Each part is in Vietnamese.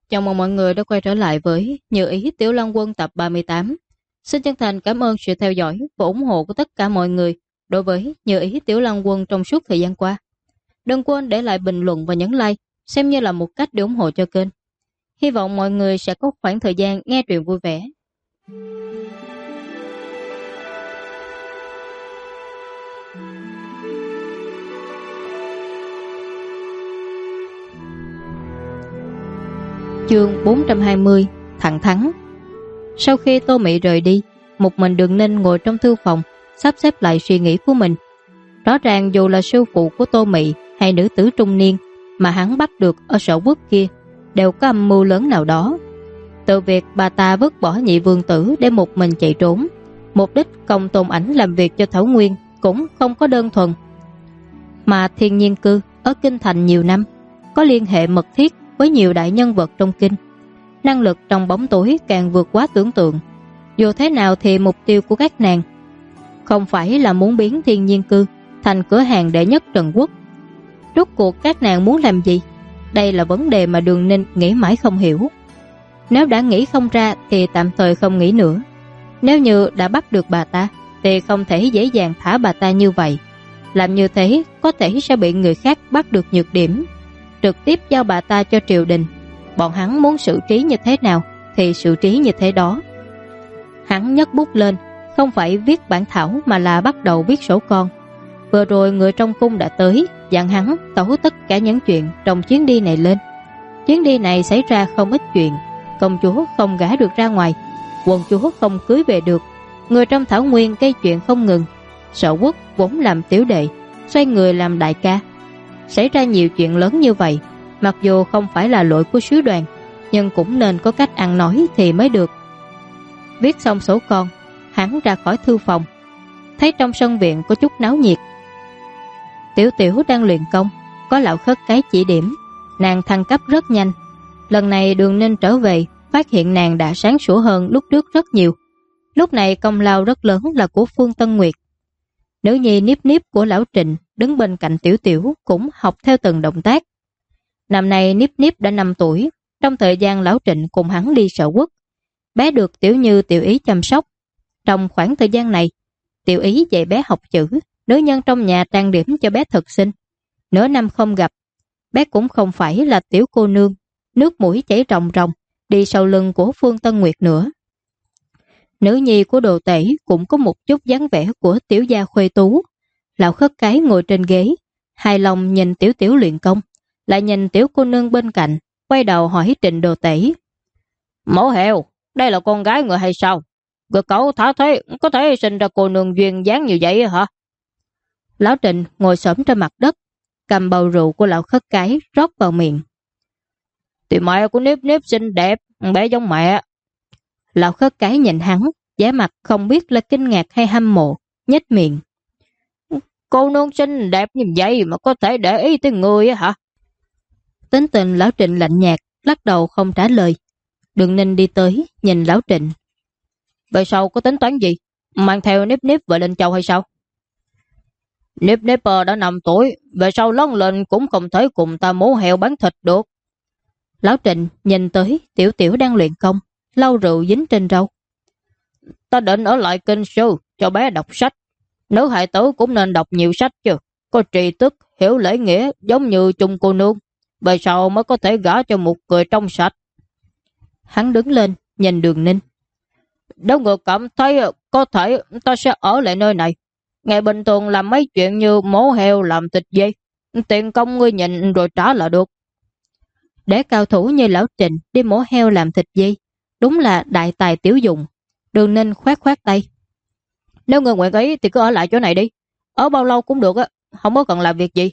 Chào mừng mọi người đã quay trở lại với Như Ý Tiểu Long Quân tập 38. Xin chân thành cảm ơn sự theo dõi và ủng hộ của tất cả mọi người đối với Như Ý Tiểu Long Quân trong suốt thời gian qua. Đừng quên để lại bình luận và nhấn like, xem như là một cách để ủng hộ cho kênh. Hy vọng mọi người sẽ có khoảng thời gian nghe truyện vui vẻ. Chương 420 Thẳng thắn. Sau khi Tô Mị rời đi, một mình Đường Ninh ngồi trong thư phòng, sắp xếp lại suy nghĩ của mình. Rõ ràng dù là sư phụ của Tô Mị hay nữ tử trung niên mà hắn bắt được ở Sở Quốc kia đều có âm mưu lớn nào đó. Từ việc bà ta vứt bỏ nhị vương tử để một mình chạy trốn, mục đích công Tôn Ảnh làm việc cho Thảo Nguyên cũng không có đơn thuần. Mà Thiên Nhiên Cư ở Kinh Thành nhiều năm, có liên hệ mật thiết với nhiều đại nhân vật trong kinh. Năng lực trong bóng tối càng vượt quá tưởng tượng. Dù thế nào thì mục tiêu của các nàng không phải là muốn biến Thiên Nhiên Cư thành cửa hàng đệ nhất Trần Quốc. Rốt cuộc các nàng muốn làm gì? Đây là vấn đề mà Đường Ninh nghĩ mãi không hiểu. Nếu đã nghĩ không ra thì tạm thời không nghĩ nữa. Nếu như đã bắt được bà ta thì không thể dễ dàng thả bà ta như vậy. Làm như thế có thể sẽ bị người khác bắt được nhược điểm, trực tiếp giao bà ta cho triều đình. Bọn hắn muốn xử trí như thế nào thì xử trí như thế đó. Hắn nhấc bút lên, không phải viết bản thảo mà là bắt đầu viết sổ con. Vừa rồi người trong cung đã tới, dặn hắn tấu tất cả những chuyện trong chuyến đi này lên. Chuyến đi này xảy ra không ít chuyện. Công chúa không gả được ra ngoài, quận chúa không cưới về được, người trong Thảo Nguyên gây chuyện không ngừng. Sở Quốc vốn làm tiểu đệ, xoay người làm đại ca. Xảy ra nhiều chuyện lớn như vậy, mặc dù không phải là lỗi của sứ đoàn, nhưng cũng nên có cách ăn nói thì mới được. Viết xong sổ con, hắn ra khỏi thư phòng, thấy trong sân viện có chút náo nhiệt. Tiểu Tiểu đang luyện công, có lão khất cái chỉ điểm, nàng thăng cấp rất nhanh. Lần này Đường Ninh trở về, phát hiện nàng đã sáng sủa hơn lúc trước rất nhiều. Lúc này công lao rất lớn là của Phương Tân Nguyệt. Nữ nhi Niếp Niếp của lão Trịnh đứng bên cạnh Tiểu Tiểu cũng học theo từng động tác. Năm nay Niếp Niếp đã 5 tuổi, trong thời gian lão Trịnh cùng hắn đi Sở Quốc, bé được Tiểu Như Tiểu Ý chăm sóc. Trong khoảng thời gian này, Tiểu Ý dạy bé học chữ, nữ nhân trong nhà trang điểm cho bé thật xinh. Nửa năm không gặp, bé cũng không phải là tiểu cô nương, nước mũi chảy ròng ròng, đi sau lưng của Phương Tân Nguyệt nữa. Nữ nhi của Đồ Tể cũng có một chút dáng vẻ của tiểu gia khuê tú. Lão khất cái ngồi trên ghế, hài lòng nhìn Tiểu Tiểu luyện công, lại nhìn tiểu cô nương bên cạnh, quay đầu hỏi Trịnh Đồ Tể: Mẫu heo, đây là con gái người hay sao? Người cậu thả thế có thể sinh ra cô nương duyên dáng như vậy hả? Lão Trịnh ngồi xổm trên mặt đất, cầm bầu rượu của lão khất cái rót vào miệng. Thì mẹ của Niếp Niếp xinh đẹp, bé giống mẹ. Lão khất cái nhìn hắn, vẻ mặt không biết là kinh ngạc hay hâm mộ, nhếch miệng. Cô nương xinh đẹp như vậy mà có thể để ý tới người á hả? Tính tình lão Trịnh lạnh nhạt, lắc đầu không trả lời. Đường Ninh đi tới, nhìn lão Trịnh. Về sau có tính toán gì? Mang theo Niếp Niếp về Linh Châu hay sao? Niếp Niếp đã 5 tuổi, về sau lớn lên cũng không thể cùng ta mổ heo bán thịt được. Lão Trịnh nhìn tới Tiểu Tiểu đang luyện công, lau rượu dính trên râu. Ta định ở lại kinh sư cho bé đọc sách. Nữ hài tử cũng nên đọc nhiều sách chứ, có tri thức, hiểu lễ nghĩa giống như chung cô nương, về sau mới có thể gả cho một người trong sạch. Hắn đứng lên nhìn Đường Ninh. Nếu người cảm thấy có thể, ta sẽ ở lại nơi này. Ngày bình thường làm mấy chuyện như mổ heo, làm thịt dê, tiền công ngươi nhìn rồi trả là được. Để cao thủ như lão Trịnh đi mổ heo làm thịt dê, đúng là đại tài tiểu dụng. Đường Ninh khoát khoát tay. Nếu người nguyện ý thì cứ ở lại chỗ này đi, ở bao lâu cũng được á, không có cần làm việc gì.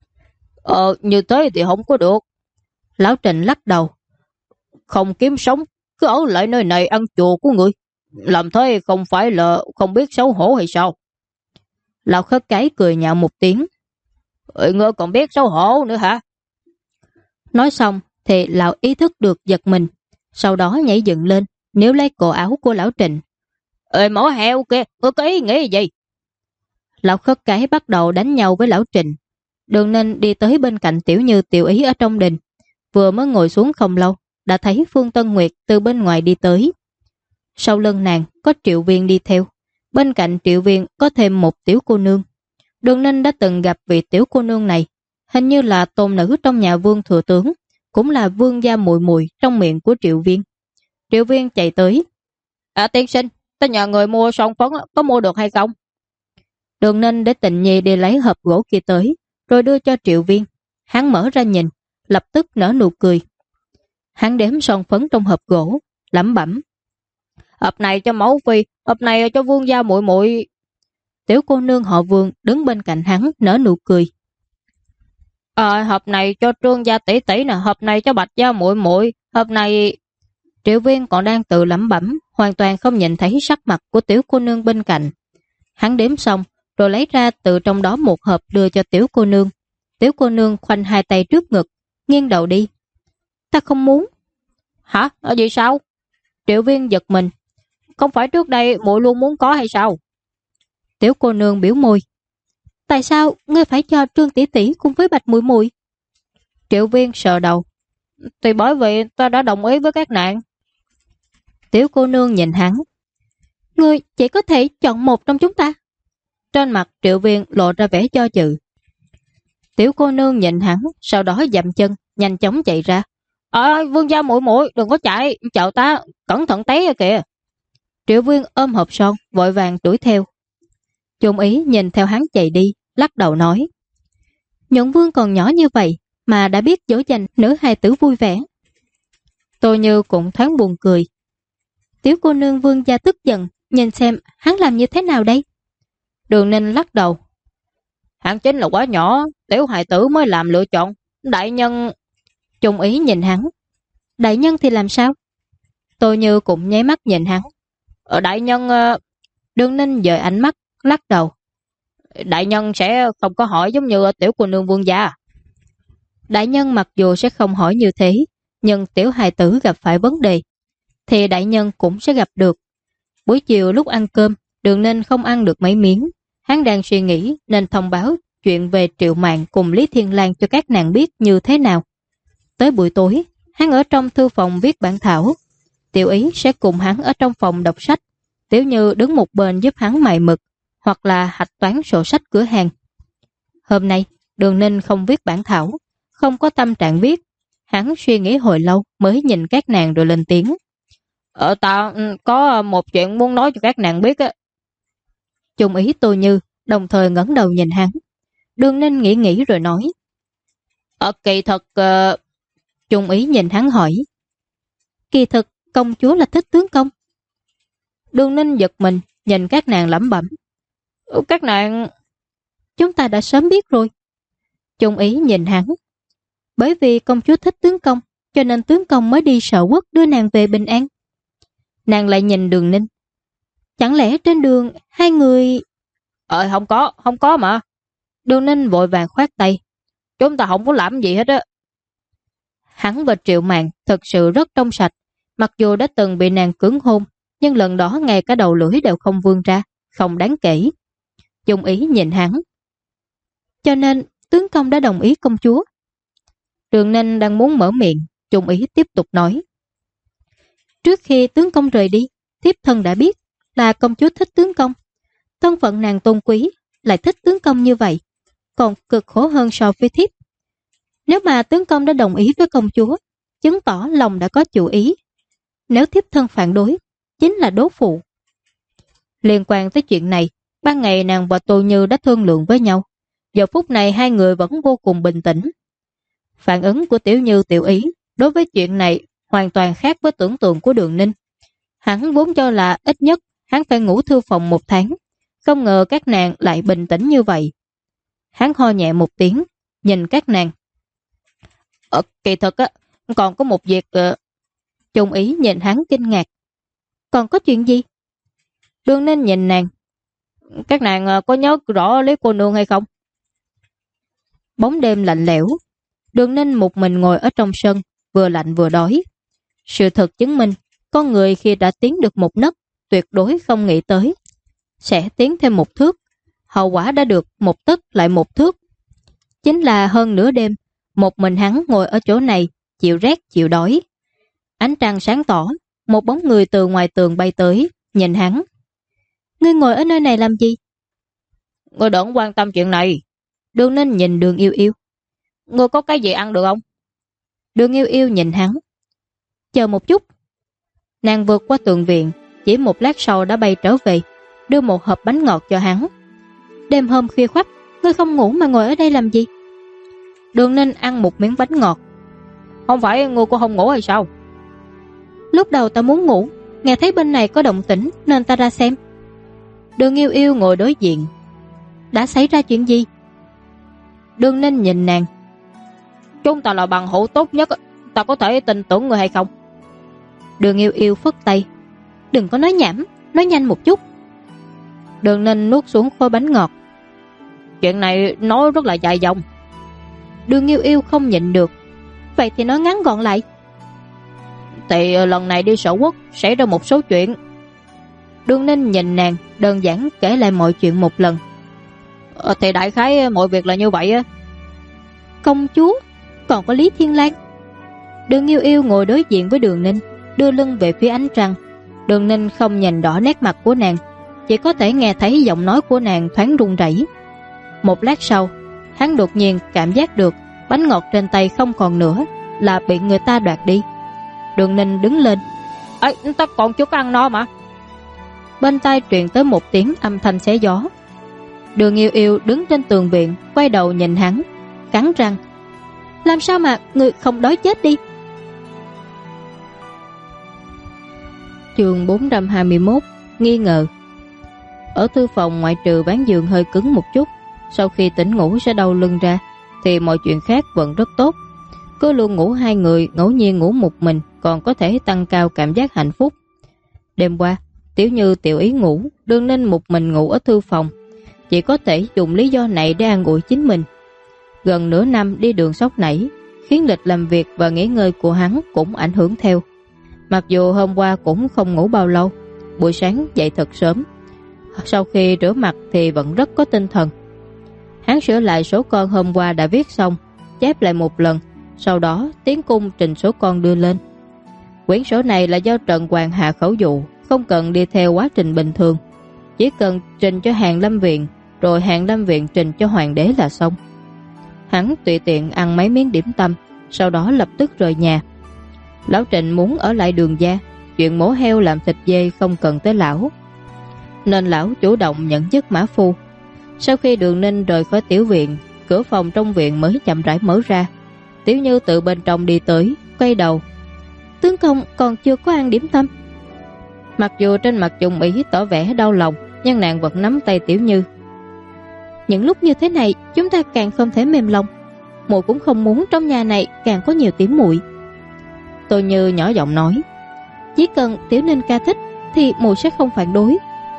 Như thế thì không có được. Lão Trịnh lắc đầu. Không kiếm sống, cứ ở lại nơi này ăn chùa của người, làm thế không phải là không biết xấu hổ hay sao? Lão khất cái cười nhạo một tiếng. Ngươi còn biết xấu hổ nữa hả? Nói xong thì lão ý thức được giật mình, sau đó nhảy dựng lên, níu lấy cổ áo của lão Trịnh. Mỏ heo kìa, ngươi có ý nghĩ gì? Lão khất cái bắt đầu đánh nhau với lão Trịnh. Đường Ninh đi tới bên cạnh Tiểu Như Tiểu Ý ở trong đình. Vừa mới ngồi xuống không lâu, đã thấy Phương Tân Nguyệt từ bên ngoài đi tới. Sau lưng nàng có Triệu Viên đi theo, bên cạnh Triệu Viên có thêm một tiểu cô nương. Đường Ninh đã từng gặp vị tiểu cô nương này, hình như là tôn nữ trong nhà Vương thừa tướng, cũng là vương gia muội muội trong miệng của Triệu Viên. Triệu Viên chạy tới. Tiên sinh, ta nhờ người mua son phấn, có mua được hay không? Đường Ninh để Tịnh Nhi đi lấy hộp gỗ kia tới, rồi đưa cho Triệu Viên. Hắn mở ra nhìn, lập tức nở nụ cười. Hắn đếm son phấn trong hộp gỗ, lẩm bẩm. Hộp này cho mẫu phi, hộp này cho vương gia muội muội. Tiểu cô nương họ Vương đứng bên cạnh hắn nở nụ cười. Hộp này cho Trương gia tỷ tỷ nè, hộp này cho Bạch gia muội muội, hộp này... Triệu Viên còn đang tự lẩm bẩm, hoàn toàn không nhìn thấy sắc mặt của tiểu cô nương bên cạnh. Hắn đếm xong, rồi lấy ra từ trong đó một hộp đưa cho tiểu cô nương. Tiểu cô nương khoanh hai tay trước ngực, nghiêng đầu đi. Ta không muốn. Hả? Ở gì sao? Triệu Viên giật mình. Không phải trước đây muội luôn muốn có hay sao? Tiểu cô nương biểu môi. Tại sao ngươi phải cho Trương tỷ tỷ cùng với Bạch muội muội? Triệu Viên sờ đầu. Thì bởi vì ta đã đồng ý với các nạn. Tiểu cô nương nhìn hắn. Ngươi chỉ có thể chọn một trong chúng ta. Trên mặt Triệu Viên lộ ra vẻ do dự. Tiểu cô nương nhìn hắn, sau đó dậm chân, nhanh chóng chạy ra. Vương gia muội muội đừng có chạy, chờ ta, cẩn thận té kìa. Triệu Viên ôm hộp son, vội vàng đuổi theo. Chung Ý nhìn theo hắn chạy đi, lắc đầu nói. Nhuận Vương còn nhỏ như vậy mà đã biết dỗ dành nữ hài tử vui vẻ. Tôi Như cũng thoáng buồn cười. Tiểu cô nương Vương gia tức giận, nhìn xem hắn làm như thế nào đây? Đường Ninh lắc đầu. Hắn chính là quá nhỏ, tiểu hài tử mới làm lựa chọn. Đại nhân... Chung Ý nhìn hắn. Đại nhân thì làm sao? Tôi Như cũng nháy mắt nhìn hắn. Đại nhân... Đường Ninh dời ánh mắt, lắc đầu. Đại nhân sẽ không có hỏi giống như tiểu cô nương Vương gia. Đại nhân mặc dù sẽ không hỏi như thế, nhưng tiểu hài tử gặp phải vấn đề, thì đại nhân cũng sẽ gặp được. Buổi chiều lúc ăn cơm, Đường Ninh không ăn được mấy miếng. Hắn đang suy nghĩ nên thông báo chuyện về Triệu Mạn cùng Lý Thiên Lang cho các nàng biết như thế nào. Tới buổi tối, hắn ở trong thư phòng viết bản thảo. Tiểu Ý sẽ cùng hắn ở trong phòng đọc sách. Tiểu Như đứng một bên giúp hắn mài mực, hoặc là hạch toán sổ sách cửa hàng. Hôm nay, Đường Ninh không viết bản thảo, không có tâm trạng viết. Hắn suy nghĩ hồi lâu mới nhìn các nàng rồi lên tiếng. Ta có một chuyện muốn nói cho các nàng biết á. Chung Ý Tô Như đồng thời ngẩng đầu nhìn hắn. Đường Ninh nghĩ rồi nói. Kỳ thực... Chung Ý nhìn hắn hỏi. Kỳ thực công chúa là thích tướng công. Đường Ninh giật mình, nhìn các nàng lẩm bẩm. Các nàng... Chúng ta đã sớm biết rồi. Chung Ý nhìn hắn. Bởi vì công chúa thích tướng công, cho nên tướng công mới đi Sở Quốc đưa nàng về bình an. Nàng lại nhìn Đường Ninh. Chẳng lẽ trên đường hai người... không có mà. Đường Ninh vội vàng khoát tay. Chúng ta không có làm gì hết á. Hắn và Triệu Mạn thật sự rất trong sạch. Mặc dù đã từng bị nàng cưỡng hôn, nhưng lần đó ngay cả đầu lưỡi đều không vươn ra, không đáng kể. Chung Ý nhìn hắn. Cho nên tướng công đã đồng ý công chúa. Đường Ninh đang muốn mở miệng, Chung Ý tiếp tục nói. Trước khi tướng công rời đi, thiếp thân đã biết là công chúa thích tướng công. Thân phận nàng tôn quý, lại thích tướng công như vậy, còn cực khổ hơn so với thiếp. Nếu mà tướng công đã đồng ý với công chúa, chứng tỏ lòng đã có chủ ý. Nếu thiếp thân phản đối, chính là đố phụ. Liên quan tới chuyện này, ban ngày nàng và Tô Như đã thương lượng với nhau. Giờ phút này hai người vẫn vô cùng bình tĩnh. Phản ứng của Tiểu Như Tiểu Ý đối với chuyện này hoàn toàn khác với tưởng tượng của Đường Ninh. Hắn vốn cho là ít nhất hắn phải ngủ thư phòng 1 tháng. Không ngờ các nàng lại bình tĩnh như vậy. Hắn ho nhẹ một tiếng, nhìn các nàng. Kỳ thực á, còn có một việc... Chung Ý nhìn hắn kinh ngạc. Còn có chuyện gì? Đường Ninh nhìn nàng. Các nàng có nhớ rõ Lý cô nương hay không? Bóng đêm lạnh lẽo. Đường Ninh một mình ngồi ở trong sân, vừa lạnh vừa đói. Sự thật chứng minh, con người khi đã tiến được một nấc, tuyệt đối không nghĩ tới sẽ tiến thêm 1 thước. Hậu quả đã được 1 tấc lại 1 thước. Chính là hơn nửa đêm, một mình hắn ngồi ở chỗ này, chịu rét chịu đói. Ánh trăng sáng tỏ, một bóng người từ ngoài tường bay tới, nhìn hắn. Ngươi ngồi ở nơi này làm gì? Ngươi đừng quan tâm chuyện này. Đường Ninh nhìn Đường Yêu Yêu. Ngươi có cái gì ăn được không? Đường Yêu Yêu nhìn hắn. Chờ một chút. Nàng vượt qua tường viện, chỉ một lát sau đã bay trở về, đưa một hộp bánh ngọt cho hắn. Đêm hôm khuya khoắt, ngươi không ngủ mà ngồi ở đây làm gì? Đường Ninh ăn một miếng bánh ngọt. Không phải ngươi cũng không ngủ hay sao? Lúc đầu ta muốn ngủ, nghe thấy bên này có động tĩnh nên ta ra xem. Đường Yêu Yêu ngồi đối diện. Đã xảy ra chuyện gì? Đường Ninh nhìn nàng. Chúng ta là bằng hữu tốt nhất, ta có thể tin tưởng người hay không? Đường Yêu Yêu phất tay. Đừng có nói nhảm, nói nhanh một chút. Đường Ninh nuốt xuống khối bánh ngọt. Chuyện này nói rất là dài dòng. Đường Yêu Yêu không nhịn được. Vậy thì nói ngắn gọn lại. Thì lần này đi Sở Quốc xảy ra một số chuyện. Đường Ninh nhìn nàng, đơn giản kể lại mọi chuyện một lần. Thì đại khái mọi việc là như vậy á. Công chúa, còn có Lý Thiên Lang. Đường Yêu Yêu ngồi đối diện với Đường Ninh, đưa lưng về phía ánh trăng. Đường Ninh không nhìn rõ nét mặt của nàng, chỉ có thể nghe thấy giọng nói của nàng thoáng run rẩy. Một lát sau, hắn đột nhiên cảm giác được bánh ngọt trên tay không còn nữa, là bị người ta đoạt đi. Đường Ninh đứng lên. Ấy, ta còn chưa có ăn no mà. Bên tai truyền tới một tiếng âm thanh xé gió. Đường Yêu Yêu đứng trên tường viện, quay đầu nhìn hắn, cắn răng. Làm sao mà người không đói chết đi? Chương 421. Nghi ngờ. Ở thư phòng ngoại trừ ván giường hơi cứng một chút, sau khi tỉnh ngủ sẽ đau lưng ra, thì mọi chuyện khác vẫn rất tốt. Cứ luôn ngủ hai người, ngẫu nhiên ngủ một mình còn có thể tăng cao cảm giác hạnh phúc. Đêm qua, Tiểu Như tiểu ý ngủ, Đường Ninh một mình ngủ ở thư phòng, chỉ có thể dùng lý do này để an ủi chính mình. Gần nửa năm đi đường sóc nảy, khiến lịch làm việc và nghỉ ngơi của hắn cũng ảnh hưởng theo. Mặc dù hôm qua cũng không ngủ bao lâu, buổi sáng dậy thật sớm, sau khi rửa mặt thì vẫn rất có tinh thần. Hắn sửa lại số con hôm qua đã viết xong, chép lại một lần, sau đó tiến cung trình số con đưa lên. Quyển sổ này là do Trần Hoàng hạ khẩu dụ, không cần đi theo quá trình bình thường, chỉ cần trình cho Hàn Lâm Viện, rồi Hàn Lâm Viện trình cho Hoàng đế là xong. Hắn tùy tiện ăn mấy miếng điểm tâm, sau đó lập tức rời nhà. Lão Trịnh muốn ở lại Đường gia, chuyện mổ heo làm thịt dê không cần tới lão, nên lão chủ động nhận chức mã phu. Sau khi Đường Ninh rời khỏi tiểu viện, cửa phòng trong viện mới chậm rãi mở ra. Tiểu Như từ bên trong đi tới, quay đầu. Tướng công còn chưa có ăn điểm tâm. Mặc dù trên mặt Trung Ý tỏ vẻ đau lòng, nhưng nàng vẫn nắm tay Tiểu Như. Những lúc như thế này, chúng ta càng không thể mềm lòng. Muội cũng không muốn trong nhà này càng có nhiều tỉ muội. Tô Như nhỏ giọng nói. Chỉ cần Tiểu Ninh ca thích thì muội sẽ không phản đối.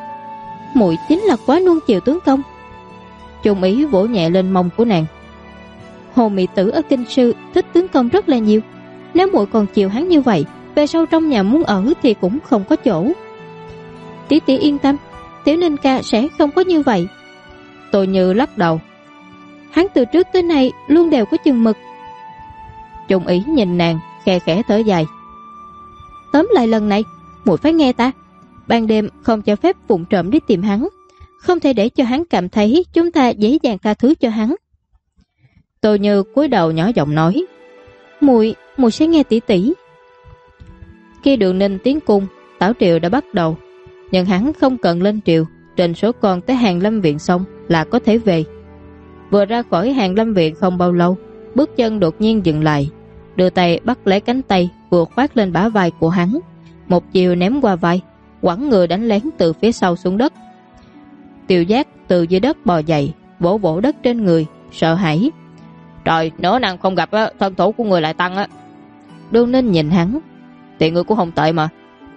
Muội chính là quá nuông chiều tướng công. Trung Ý vỗ nhẹ lên mông của nàng. Hồ Mị Tử ở kinh sư thích tướng công rất là nhiều. Nếu muội còn chiều hắn như vậy, về sau trong nhà muốn ở thì cũng không có chỗ. Tỷ tỷ yên tâm, Tiểu Ninh ca sẽ không có như vậy. Tô Như lắc đầu. Hắn từ trước tới nay luôn đều có chừng mực. Trung Ý nhìn nàng, khe khẽ thở dài. Tóm lại lần này, muội phải nghe ta. Ban đêm không cho phép vụng trộm đi tìm hắn, không thể để cho hắn cảm thấy chúng ta dễ dàng tha thứ cho hắn. Tô Như cúi đầu nhỏ giọng nói. Muội sẽ nghe tỷ tỷ. Khi Đường Ninh tiến cung, tảo triều đã bắt đầu, nhưng hắn không cần lên triều, trình số con tới Hàn Lâm Viện xong là có thể về. Vừa ra khỏi Hàn Lâm Viện không bao lâu, bước chân đột nhiên dừng lại, đưa tay bắt lấy cánh tay vừa khoác lên bả vai của hắn, một chiều ném qua vai, quẳng người đánh lén từ phía sau xuống đất. Tiêu Giác từ dưới đất bò dậy, vỗ vỗ đất trên người, sợ hãi. Trời, nửa năm không gặp á, thân thủ của người lại tăng á. Đường Ninh nhìn hắn. Thì người cũng không tệ mà.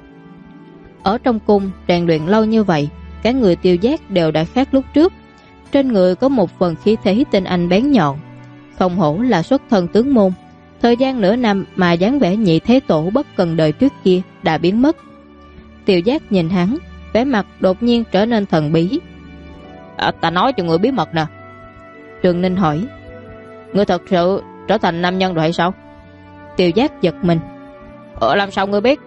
Ở trong cung rèn luyện lâu như vậy, cả người Tiêu Giác đều đã khác lúc trước. Trên người có một phần khí thế tinh anh bén nhọn, không hổ là xuất thân tướng môn. Thời gian nửa năm mà dáng vẻ nhị thế tổ bất cần đời trước kia đã biến mất. Tiêu Giác nhìn hắn, vẻ mặt đột nhiên trở nên thần bí. Ta nói cho người bí mật nè. Trường Ninh hỏi. Người thật sự trở thành nam nhân rồi hay sao? Tiêu Giác giật mình. Làm sao ngươi biết?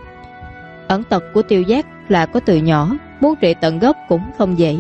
Ẩn tật của Tiêu Giác là có từ nhỏ, muốn trị tận gốc cũng không dễ.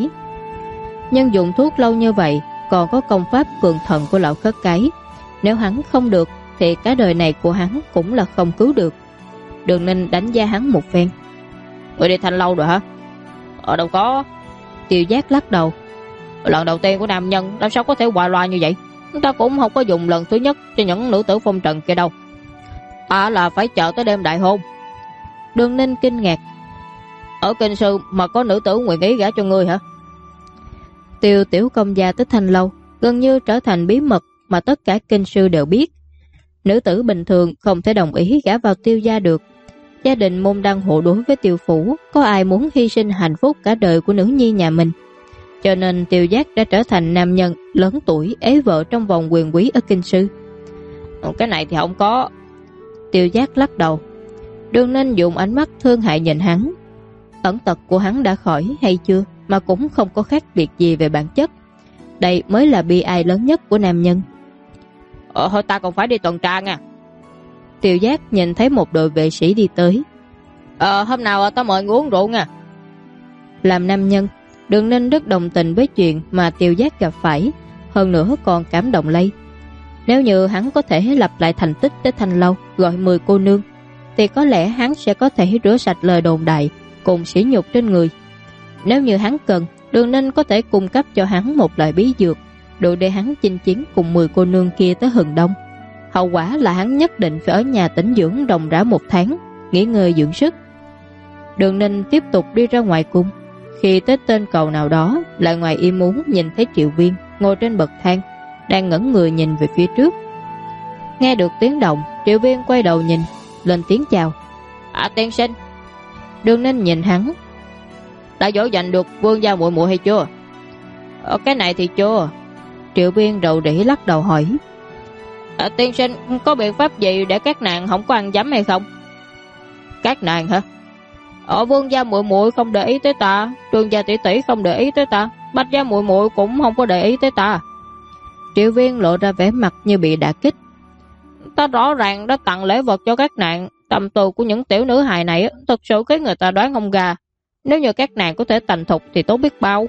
Nhưng dùng thuốc lâu như vậy, còn có công pháp cường thần của lão khất cái. Nếu hắn không được thì cả đời này của hắn cũng là không cứu được. Đường Ninh đánh giá hắn một phen. Ngươi đi Thanh Lâu rồi hả? Đâu có. Tiêu Giác lắc đầu. Lần đầu tiên của nam nhân làm sao có thể hoài loa như vậy? Chúng ta cũng không có dùng lần thứ nhất cho những nữ tử phong trần kia đâu. Ta là phải chờ tới đêm đại hôn. Đường Ninh kinh ngạc. Ở kinh sư mà có nữ tử nguyện ý gả cho ngươi hả? Tiêu tiểu công gia tới Thanh Lâu gần như trở thành bí mật mà tất cả kinh sư đều biết. Nữ tử bình thường không thể đồng ý gả vào Tiêu gia được. Gia đình môn đăng hộ đối với Tiêu phủ, có ai muốn hy sinh hạnh phúc cả đời của nữ nhi nhà mình. Cho nên Tiêu Giác đã trở thành nam nhân lớn tuổi ế vợ trong vòng quyền quý ở kinh sư. Cái này thì không có. Tiêu Giác lắc đầu. Đường Ninh dùng ánh mắt thương hại nhìn hắn. Ẩn tật của hắn đã khỏi hay chưa mà cũng không có khác biệt gì về bản chất. Đây mới là bi ai lớn nhất của nam nhân. Thôi ta còn phải đi tuần tra nha. Tiêu Giác nhìn thấy một đội vệ sĩ đi tới. Hôm nào ta mời ngươi uống rượu nha. Làm nam nhân, Đường Ninh rất đồng tình với chuyện mà Tiêu Giác gặp phải, hơn nữa còn cảm động lây. Nếu như hắn có thể lặp lại thành tích tới Thanh Lâu gọi 10 cô nương, thì có lẽ hắn sẽ có thể rửa sạch lời đồn đại cùng sỉ nhục trên người. Nếu như hắn cần, Đường Ninh có thể cung cấp cho hắn một loại bí dược đủ để hắn chinh chiến cùng 10 cô nương kia tới Hừng Đông. Hậu quả là hắn nhất định phải ở nhà tĩnh dưỡng ròng rã 1 tháng, nghỉ ngơi dưỡng sức. Đường Ninh tiếp tục đi ra ngoài cung. Khi tới tên cầu nào đó, lại ngoài ý muốn nhìn thấy Triệu Viên ngồi trên bậc thang, đang ngẩng người nhìn về phía trước. Nghe được tiếng động, Triệu Viên quay đầu nhìn, lên tiếng chào. Tiên sinh. Đường Ninh nhìn hắn. Đã dỗ dành được vương gia muội muội hay chưa? Cái này thì chưa. Triệu Viên rầu rĩ lắc đầu hỏi. Tiên sinh có biện pháp gì để các nàng không có ăn dấm hay không? Các nàng hả? Vương gia muội muội không để ý tới ta, Trường gia tỷ tỷ không để ý tới ta, Bạch gia muội muội cũng không có để ý tới ta. Triệu Viên lộ ra vẻ mặt như bị đả kích. Ta rõ ràng đã tặng lễ vật cho các nàng. Tâm tư của những tiểu nữ hài này thật sự khiến người ta đoán không ra. Nếu như các nàng có thể thành thục thì tốt biết bao.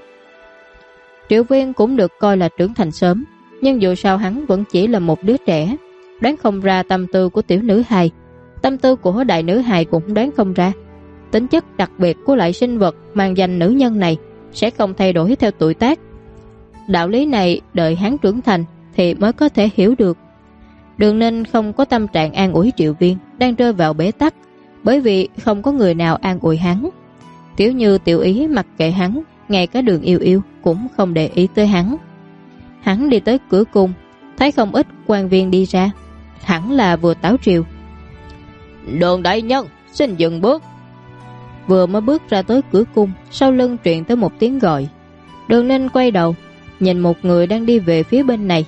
Triệu Viên cũng được coi là trưởng thành sớm, nhưng dù sao hắn vẫn chỉ là một đứa trẻ, đoán không ra tâm tư của tiểu nữ hài. Tâm tư của đại nữ hài cũng đoán không ra. Tính chất đặc biệt của loại sinh vật mang danh nữ nhân này sẽ không thay đổi theo tuổi tác. Đạo lý này đợi hắn trưởng thành thì mới có thể hiểu được. Đường Ninh không có tâm trạng an ủi Triệu Viên đang rơi vào bế tắc, bởi vì không có người nào an ủi hắn. Tiểu Như Tiểu Ý mặc kệ hắn, ngay cả Đường Yêu Yêu cũng không để ý tới hắn. Hắn đi tới cửa cung, thấy không ít quan viên đi ra, hẳn là vừa táo triều. Đường đại nhân, xin dừng bước. Vừa mới bước ra tới cửa cung, sau lưng truyền tới một tiếng gọi. Đường Ninh quay đầu, nhìn một người đang đi về phía bên này.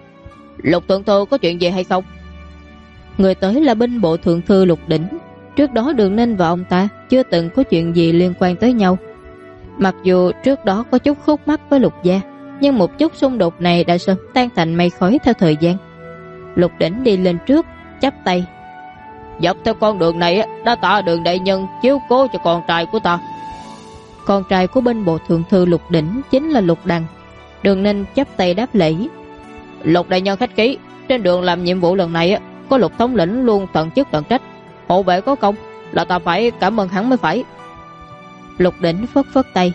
Lục thượng thư có chuyện gì hay không? Người tới là binh bộ thượng thư Lục Đỉnh. Trước đó Đường Ninh và ông ta chưa từng có chuyện gì liên quan tới nhau. Mặc dù trước đó có chút khúc mắc với Lục gia, nhưng một chút xung đột này đã sớm tan thành mây khói theo thời gian. Lục Đỉnh đi lên trước, chắp tay. Dọc theo con đường này đã tạ Đường đại nhân chiếu cố cho con trai của ta. Con trai của binh bộ thượng thư Lục Đỉnh chính là Lục Đằng. Đường Ninh chắp tay đáp lễ. Lục đại nhân khách khí, trên đường làm nhiệm vụ lần này có Lục thống lĩnh luôn tận chức tận trách, hộ vệ có công, là ta phải cảm ơn hắn mới phải. Lục Đỉnh phất phất tay.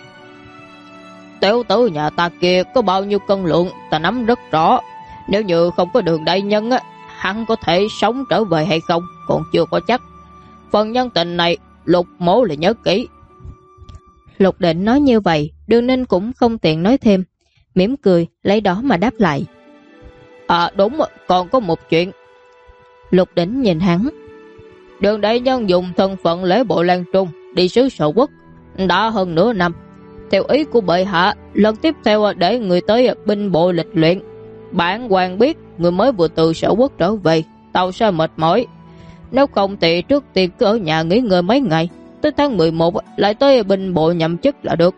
Tiểu tử nhà ta kia có bao nhiêu cân lượng ta nắm rất rõ. Nếu như không có Đường đại nhân hắn có thể sống trở về hay không còn chưa có chắc. Phần nhân tình này Lục mỗ là nhớ kỹ. Lục Đỉnh nói như vậy, Đường Ninh cũng không tiện nói thêm, mỉm cười lấy đó mà đáp lại. Đúng, còn có một chuyện. Lục Đỉnh nhìn hắn. Đường đại nhân dùng thân phận lễ bộ Lan Trung đi sứ sở quốc đã hơn nửa năm. Theo ý của bệ hạ, lần tiếp theo để người tới binh bộ lịch luyện. Bản quan biết người mới vừa từ sở quốc trở về, tàu sẽ mệt mỏi. Nếu không thì trước tiên cứ ở nhà nghỉ ngơi mấy ngày, tới tháng 11 lại tới binh bộ nhậm chức là được.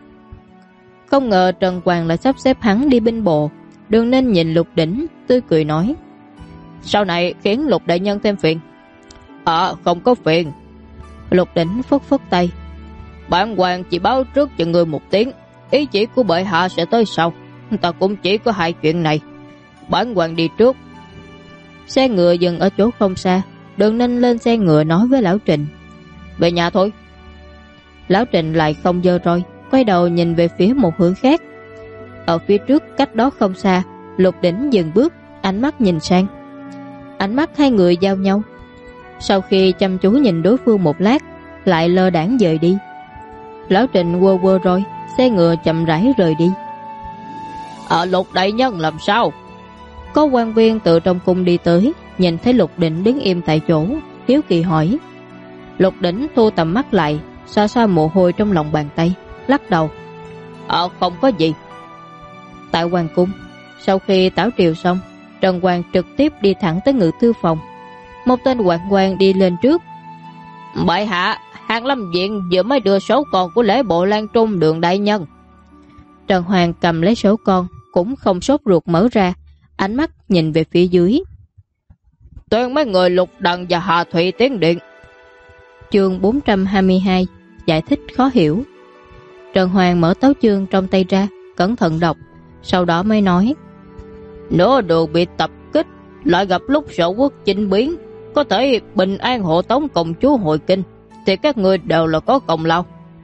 Không ngờ Trần Quang lại sắp xếp hắn đi binh bộ. Đường Ninh nhìn Lục Đỉnh tươi cười nói. Sau này khiến Lục đại nhân thêm phiền. Không có phiền. Lục Đỉnh phất phất tay. Bản hoàng chỉ báo trước cho người một tiếng, ý chỉ của bệ hạ sẽ tới sau. Ta cũng chỉ có 2 chuyện này. Bản hoàng đi trước. Xe ngựa dừng ở chỗ không xa. Đường Ninh lên xe ngựa nói với Lão Trịnh. Về nhà thôi. Lão Trịnh lại không dơ roi, quay đầu nhìn về phía một hướng khác. Ở phía trước cách đó không xa, Lục Đỉnh dừng bước, ánh mắt nhìn sang. Ánh mắt hai người giao nhau. Sau khi chăm chú nhìn đối phương một lát, lại lơ đãng dời đi. Lão Trịnh quơ quơ roi, xe ngựa chậm rãi rời đi. Lục đại nhân làm sao? Có quan viên từ trong cung đi tới, nhìn thấy Lục Đỉnh đứng im tại chỗ, hiếu kỳ hỏi. Lục Đỉnh thu tầm mắt lại, xoa xoa mồ hôi trong lòng bàn tay, lắc đầu. Không có gì. Tại hoàng cung, sau khi tảo triều xong, Trần Hoàng trực tiếp đi thẳng tới ngự thư phòng. Một tên hoạn quan đi lên trước. Bệ hạ, Hàn Lâm Viện vừa mới đưa số con của lễ bộ Lan Trung Đường đại nhân. Trần Hoàng cầm lấy số con, cũng không sốt ruột mở ra, ánh mắt nhìn về phía dưới. Tuyên mấy người Lục Đằng và Hà Thụy tiến điện. Chương 422, giải thích khó hiểu. Trần Hoàng mở tấu chương trong tay ra, cẩn thận đọc, sau đó mới nói. Nửa đường bị tập kích, lại gặp lúc sở quốc chinh biến, có thể bình an hộ tống công chúa hồi kinh, thì các người đều là có công lao.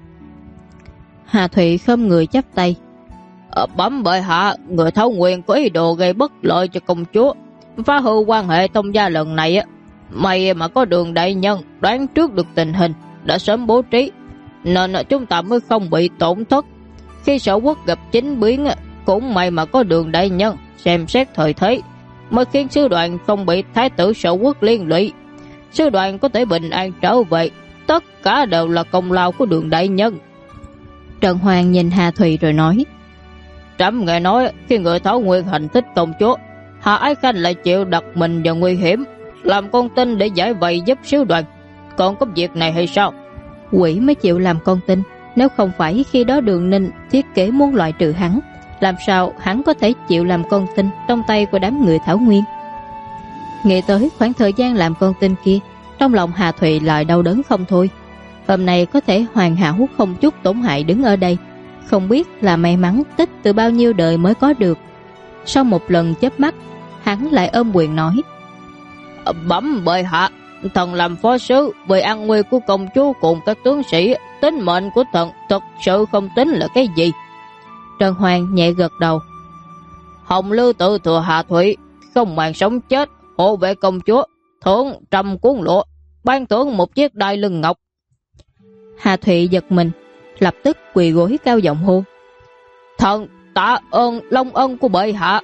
Hà Thụy khom người chắp tay. Bẩm bệ hạ, người Thảo Nguyên có ý đồ gây bất lợi cho công chúa, phá hư quan hệ thông gia lần này. May mà có Đường đại nhân đoán trước được tình hình, đã sớm bố trí, nên chúng ta mới không bị tổn thất. Khi sở quốc gặp chính biến, cũng may mà có Đường đại nhân xem xét thời thế, mới khiến sứ đoàn không bị thái tử sở quốc liên lụy. Sứ đoàn có thể bình an trở về, tất cả đều là công lao của Đường đại nhân. Trần Hoàng nhìn Hà Thụy rồi nói. Trẫm nghe nói khi người Thảo Nguyên hành thích công chúa, Hà Ái Khanh lại chịu đặt mình vào nguy hiểm, làm con tin để giải vây giúp sứ đoàn. Còn có việc này hay sao? Quỷ mới chịu làm con tin. Nếu không phải khi đó Đường Ninh thiết kế muốn loại trừ hắn, làm sao hắn có thể chịu làm con tin trong tay của đám người Thảo Nguyên? Nghĩ tới khoảng thời gian làm con tin kia, trong lòng Hà Thụy lại đau đớn không thôi. Hôm nay có thể hoàn hảo không chút tổn hại đứng ở đây, không biết là may mắn tích từ bao nhiêu đời mới có được. Sau một lần chớp mắt, hắn lại ôm quyền nói. Bẩm bệ hạ, thần làm phó sứ vì an nguy của công chúa cùng các tướng sĩ, tính mệnh của thần thật sự không tính là cái gì. Trần Hoàng nhẹ gật đầu. Hồng Lưu tự thừa Hà Thụy, không màng sống chết, hộ vệ công chúa, thưởng 100 cuốn lụa, ban thưởng một chiếc đai lưng ngọc. Hà Thụy giật mình, lập tức quỳ gối cao giọng hô. Thần tạ ơn long ân của bệ hạ.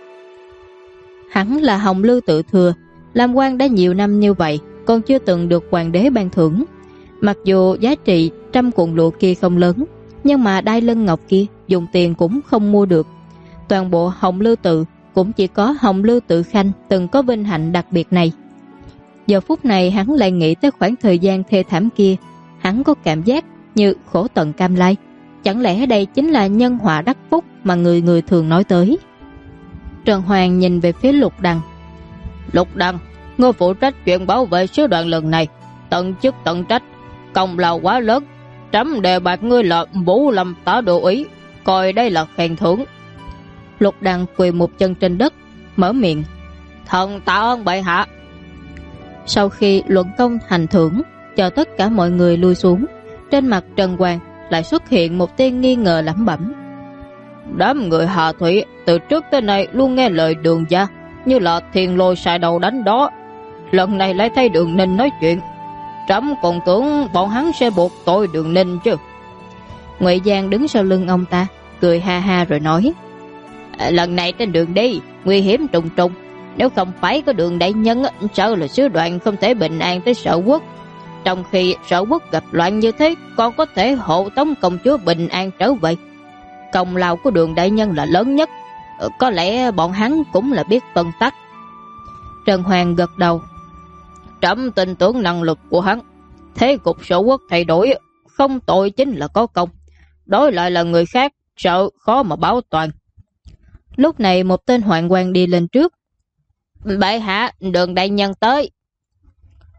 Hắn là Hồng Lưu tự thừa, làm quan đã nhiều năm như vậy, còn chưa từng được hoàng đế ban thưởng. Mặc dù giá trị 100 cuộn lụa kia không lớn, nhưng mà đai lưng ngọc kia dùng tiền cũng không mua được. Toàn bộ Hồng Lưu tự cũng chỉ có Hồng Lưu tự Khanh từng có vinh hạnh đặc biệt này. Giờ phút này hắn lại nghĩ tới khoảng thời gian thê thảm kia, hắn có cảm giác như khổ tận cam lai. Chẳng lẽ đây chính là nhân họa đắc phúc mà người người thường nói tới? Trần Hoàng nhìn về phía Lục Đằng. Lục Đằng, ngươi phụ trách chuyện bảo vệ sứ đoàn lần này, tận chức tận trách, công lao quá lớn. Trẫm đề bạt ngươi là Vũ Lâm tả độ ý, coi đây là khen thưởng. Lục Đằng quỳ một chân trên đất, mở miệng. Thần tạ ơn bệ hạ. Sau khi luận công hành thưởng, cho tất cả mọi người lui xuống, trên mặt Trần Hoàng lại xuất hiện một tia nghi ngờ lẩm bẩm. Đám người Hà Thụy từ trước tới nay luôn nghe lời Đường gia, như là thiền lôi xài đầu đánh đó. Lần này lại thấy Đường Ninh nói chuyện, trẫm còn tưởng bọn hắn sẽ buộc tội Đường Ninh chứ. Ngụy Giang đứng sau lưng ông ta, cười ha ha rồi nói. Lần này trên đường đi nguy hiểm trùng trùng, nếu không phải có Đường đại nhân, sợ là sứ đoàn không thể bình an tới Sở Quốc. Trong khi Sở Quốc gặp loạn như thế, còn có thể hộ tống công chúa bình an trở về. Công lao của Đường đại nhân là lớn nhất, có lẽ bọn hắn cũng là biết phân tách. Trần Hoàng gật đầu. Trẫm tin tưởng năng lực của hắn. Thế cục Sở Quốc thay đổi, không tội chính là có công, đối lại là người khác, sợ khó mà báo toàn. Lúc này một tên hoạn quan đi lên trước. Bệ hạ, Đường đại nhân tới.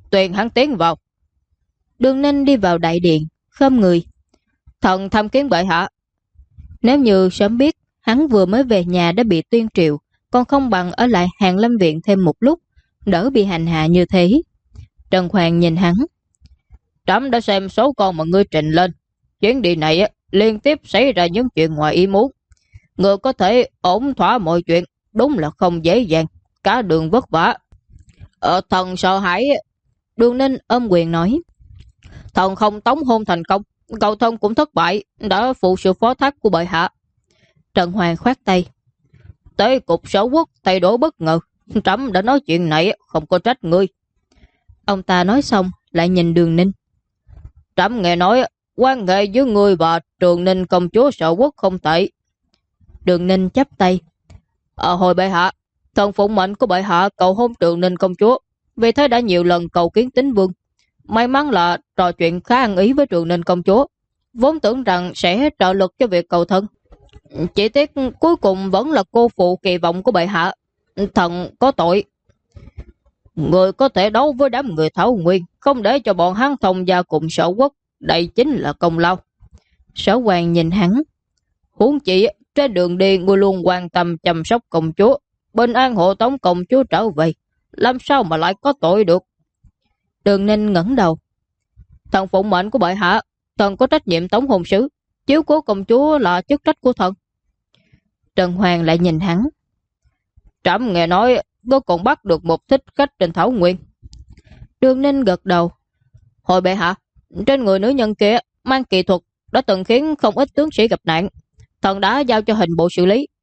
Tuyền hắn tiến vào. Đường Ninh đi vào đại điện, khom người. Thần tham kiến bệ hạ. Nếu như sớm biết hắn vừa mới về nhà đã bị tuyên triệu, còn không bằng ở lại Hàn Lâm Viện thêm một lúc, đỡ bị hành hạ như thế. Trần Hoàng nhìn hắn. Trẫm đã xem số con mà ngươi trình lên. Chuyến đi này liên tiếp xảy ra những chuyện ngoài ý muốn. Ngươi có thể ổn thỏa mọi chuyện, đúng là không dễ dàng. Cả đường vất vả. Thần sợ hãi. Đường Ninh ôm quyền nói. Thần không tống hôn thành công, cầu thân cũng thất bại, đã phụ sự phó thác của bệ hạ. Trần Hoàng khoát tay. Tới cục sở quốc thay đổi bất ngờ, trẫm đã nói chuyện này không có trách ngươi. Ông ta nói xong lại nhìn Đường Ninh. Trẫm nghe nói quan hệ với ngươi và Trường Ninh công chúa sở quốc không tệ. Đường Ninh chắp tay. Hồi bệ hạ, thần phụng mệnh của bệ hạ cầu hôn Trường Ninh công chúa, vì thế đã nhiều lần cầu kiến Tín Vương. May mắn là trò chuyện khá ăn ý với Trường Ninh công chúa, vốn tưởng rằng sẽ trợ lực cho việc cầu thân. Chỉ tiếc cuối cùng vẫn là cô phụ kỳ vọng của bệ hạ. Thần có tội. Người có thể đấu với đám người Thảo Nguyên, không để cho bọn hắn thông gia cùng sở quốc, đây chính là công lao. Sở Hoàng nhìn hắn. Huống chi trên đường đi người luôn quan tâm chăm sóc công chúa, bình an hộ tống công chúa trở về, làm sao mà lại có tội được. Đường Ninh ngẩng đầu. Thần phụng mệnh của bệ hạ, thần có trách nhiệm tống hôn sứ, chiếu cố công chúa là chức trách của thần. Trần Hoàng lại nhìn hắn. Trẫm nghe nói tôi còn bắt được một thích khách trên Thảo Nguyên. Đường Ninh gật đầu. Hồi bệ hạ, trên người nữ nhân kia mang kỳ thuật đã từng khiến không ít tướng sĩ gặp nạn, thần đã giao cho hình bộ xử lý.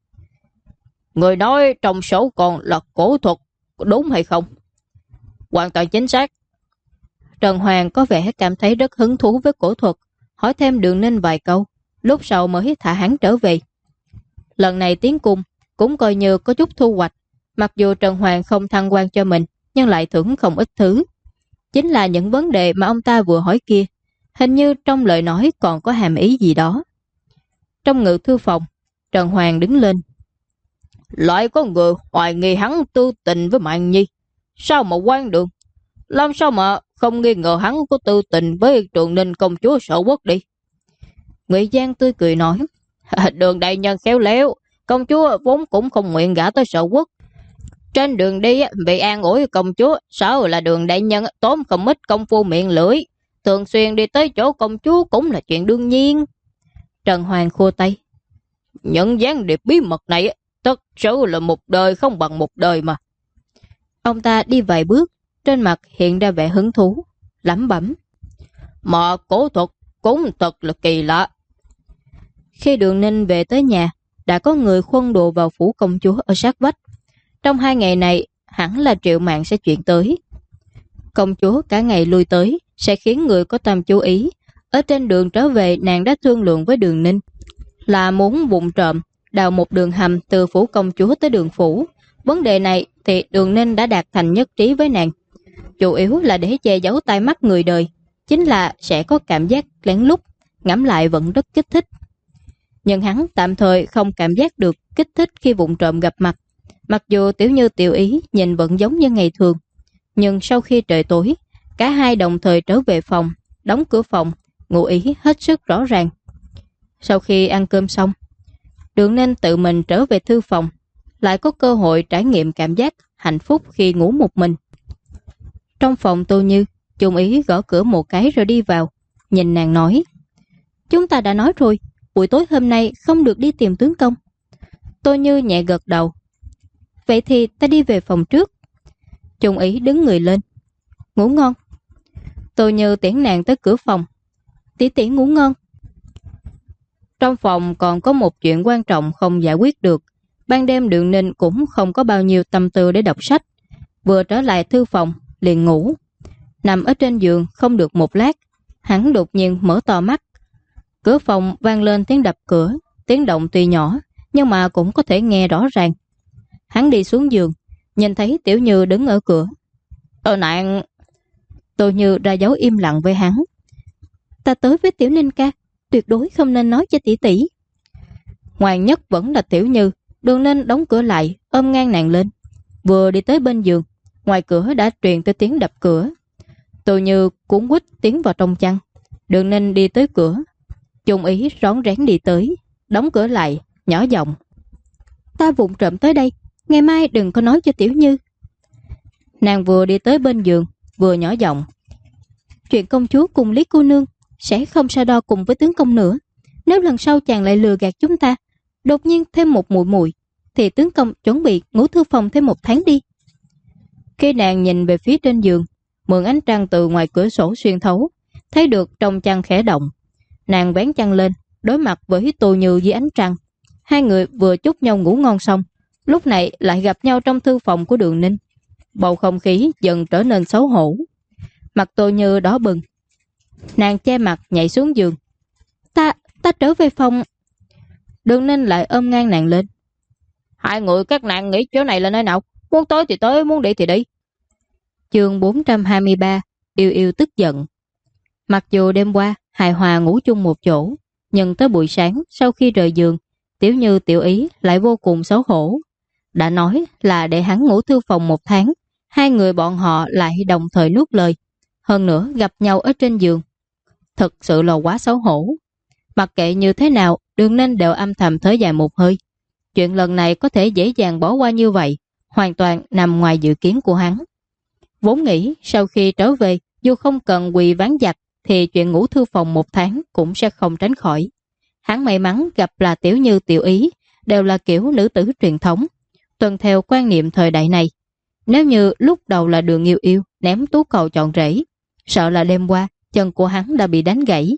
Người nói trong số còn là cổ thuật, đúng hay không? Hoàn toàn chính xác. Trần Hoàng có vẻ cảm thấy rất hứng thú với cổ thuật, hỏi thêm Đường Ninh vài câu, lúc sau mới thả hắn trở về. Lần này tiến cung cũng coi như có chút thu hoạch, mặc dù Trần Hoàng không thăng quan cho mình, nhưng lại thưởng không ít thứ. Chính là những vấn đề mà ông ta vừa hỏi kia, hình như trong lời nói còn có hàm ý gì đó. Trong ngự thư phòng, Trần Hoàng đứng lên. Lại có người hoài nghi hắn tư tình với Mạn Nhi. Sao mà quan đường? Làm sao mà không nghi ngờ hắn có tư tình với Trường Ninh công chúa sở quốc đi? Ngụy Giang tươi cười nói. Đường đại nhân khéo léo, công chúa vốn cũng không nguyện gả tới sở quốc. Trên đường đi vì an ủi công chúa, sao là đường đại nhân tốn không ít công phu miệng lưỡi, thường xuyên đi tới chỗ công chúa cũng là chuyện đương nhiên. Trần Hoàng khua tay. Những gián điệp bí mật này tất sự là một đời không bằng một đời mà. Ông ta đi vài bước, trên mặt hiện ra vẻ hứng thú, lẩm bẩm. Mà cổ thuật cũng thật là kỳ lạ. Khi Đường Ninh về tới nhà, đã có người khuân đồ vào phủ công chúa ở sát vách. Trong 2 ngày này, hẳn là Triệu Mạn sẽ chuyển tới. Công chúa cả ngày lui tới, sẽ khiến người có tâm chú ý. Ở trên đường trở về, nàng đã thương lượng với Đường Ninh là muốn vụng trộm đào một đường hầm từ phủ công chúa tới đường phủ. Vấn đề này thì Đường Ninh đã đạt thành nhất trí với nàng. Chủ yếu là để che giấu tai mắt người đời, chính là sẽ có cảm giác lén lút, ngẫm lại vẫn rất kích thích. Nhưng hắn tạm thời không cảm giác được kích thích khi vụng trộm gặp mặt. Mặc dù Tiểu Như Tiểu Ý nhìn vẫn giống như ngày thường, nhưng sau khi trời tối, cả hai đồng thời trở về phòng, đóng cửa phòng, ngụ ý hết sức rõ ràng. Sau khi ăn cơm xong, Đường Ninh tự mình trở về thư phòng, lại có cơ hội trải nghiệm cảm giác hạnh phúc khi ngủ một mình. Trong phòng Tô Như, Trung Ý gõ cửa một cái rồi đi vào, nhìn nàng nói. Chúng ta đã nói rồi, buổi tối hôm nay không được đi tìm tướng công. Tô Như nhẹ gật đầu. Vậy thì ta đi về phòng trước. Trung Ý đứng người lên. Ngủ ngon. Tô Như tiễn nàng tới cửa phòng. Tỷ tỷ ngủ ngon. Trong phòng còn có một chuyện quan trọng không giải quyết được. Ban đêm Đường Ninh cũng không có bao nhiêu tâm tư để đọc sách. Vừa trở lại thư phòng, liền ngủ. Nằm ở trên giường không được một lát, hắn đột nhiên mở to mắt. Cửa phòng vang lên tiếng đập cửa, tiếng động tuy nhỏ, nhưng mà cũng có thể nghe rõ ràng. Hắn đi xuống giường, nhìn thấy Tiểu Như đứng ở cửa. Nạn. Tô Như ra dấu im lặng với hắn. Ta tới với Tiểu Ninh ca, tuyệt đối không nên nói cho tỷ tỷ. Ngoan nhất vẫn là Tiểu Như. Đường Ninh đóng cửa lại, ôm ngang nàng lên. Vừa đi tới bên giường, ngoài cửa đã truyền tới tiếng đập cửa. Tô Như cuốn quýt tiến vào trong chăn. Đường Ninh đi tới cửa. Chung Ý rón rén đi tới, đóng cửa lại, nhỏ giọng: Ta vụng trộm tới đây, ngày mai đừng có nói cho Tiểu Như. Nàng vừa đi tới bên giường, vừa nhỏ giọng: Chuyện công chúa cùng Lý cô nương sẽ không so đo cùng với tướng công nữa. Nếu lần sau chàng lại lừa gạt chúng ta, đột nhiên thêm một muội muội, thì tướng công chuẩn bị ngủ thư phòng thêm 1 tháng đi. Khi nàng nhìn về phía trên giường, mượn ánh trăng từ ngoài cửa sổ xuyên thấu, thấy được trong chăn khẽ động. Nàng vén chăn lên, đối mặt với Tô Như dưới ánh trăng. Hai người vừa chúc nhau ngủ ngon xong, lúc này lại gặp nhau trong thư phòng của Đường Ninh. Bầu không khí dần trở nên xấu hổ. Mặt Tô Như đỏ bừng. Nàng che mặt nhảy xuống giường. Ta trở về phòng. Đường Ninh lại ôm ngang nàng lên. Hai người các nàng nghĩ chỗ này là nơi nào? Muốn tới thì tới, muốn đi thì đi. Chương 423. Yêu yêu tức giận. Mặc dù đêm qua hài hòa ngủ chung một chỗ, nhưng tới buổi sáng sau khi rời giường, Tiểu Như Tiểu Ý lại vô cùng xấu hổ. Đã nói là để hắn ngủ thư phòng 1 tháng, hai người bọn họ lại đồng thời nuốt lời. Hơn nữa gặp nhau ở trên giường. Thật sự là quá xấu hổ. Mặc kệ như thế nào, Đường Ninh đều âm thầm thở dài một hơi. Chuyện lần này có thể dễ dàng bỏ qua như vậy, hoàn toàn nằm ngoài dự kiến của hắn. Vốn nghĩ sau khi trở về, dù không cần quỳ ván giặt, thì chuyện ngủ thư phòng 1 tháng cũng sẽ không tránh khỏi. Hắn may mắn gặp là Tiểu Như Tiểu Ý, đều là kiểu nữ tử truyền thống, tuân theo quan niệm thời đại này. Nếu như lúc đầu là Đường Yêu Yêu ném tú cầu chọn rễ, sợ là đêm qua chân của hắn đã bị đánh gãy.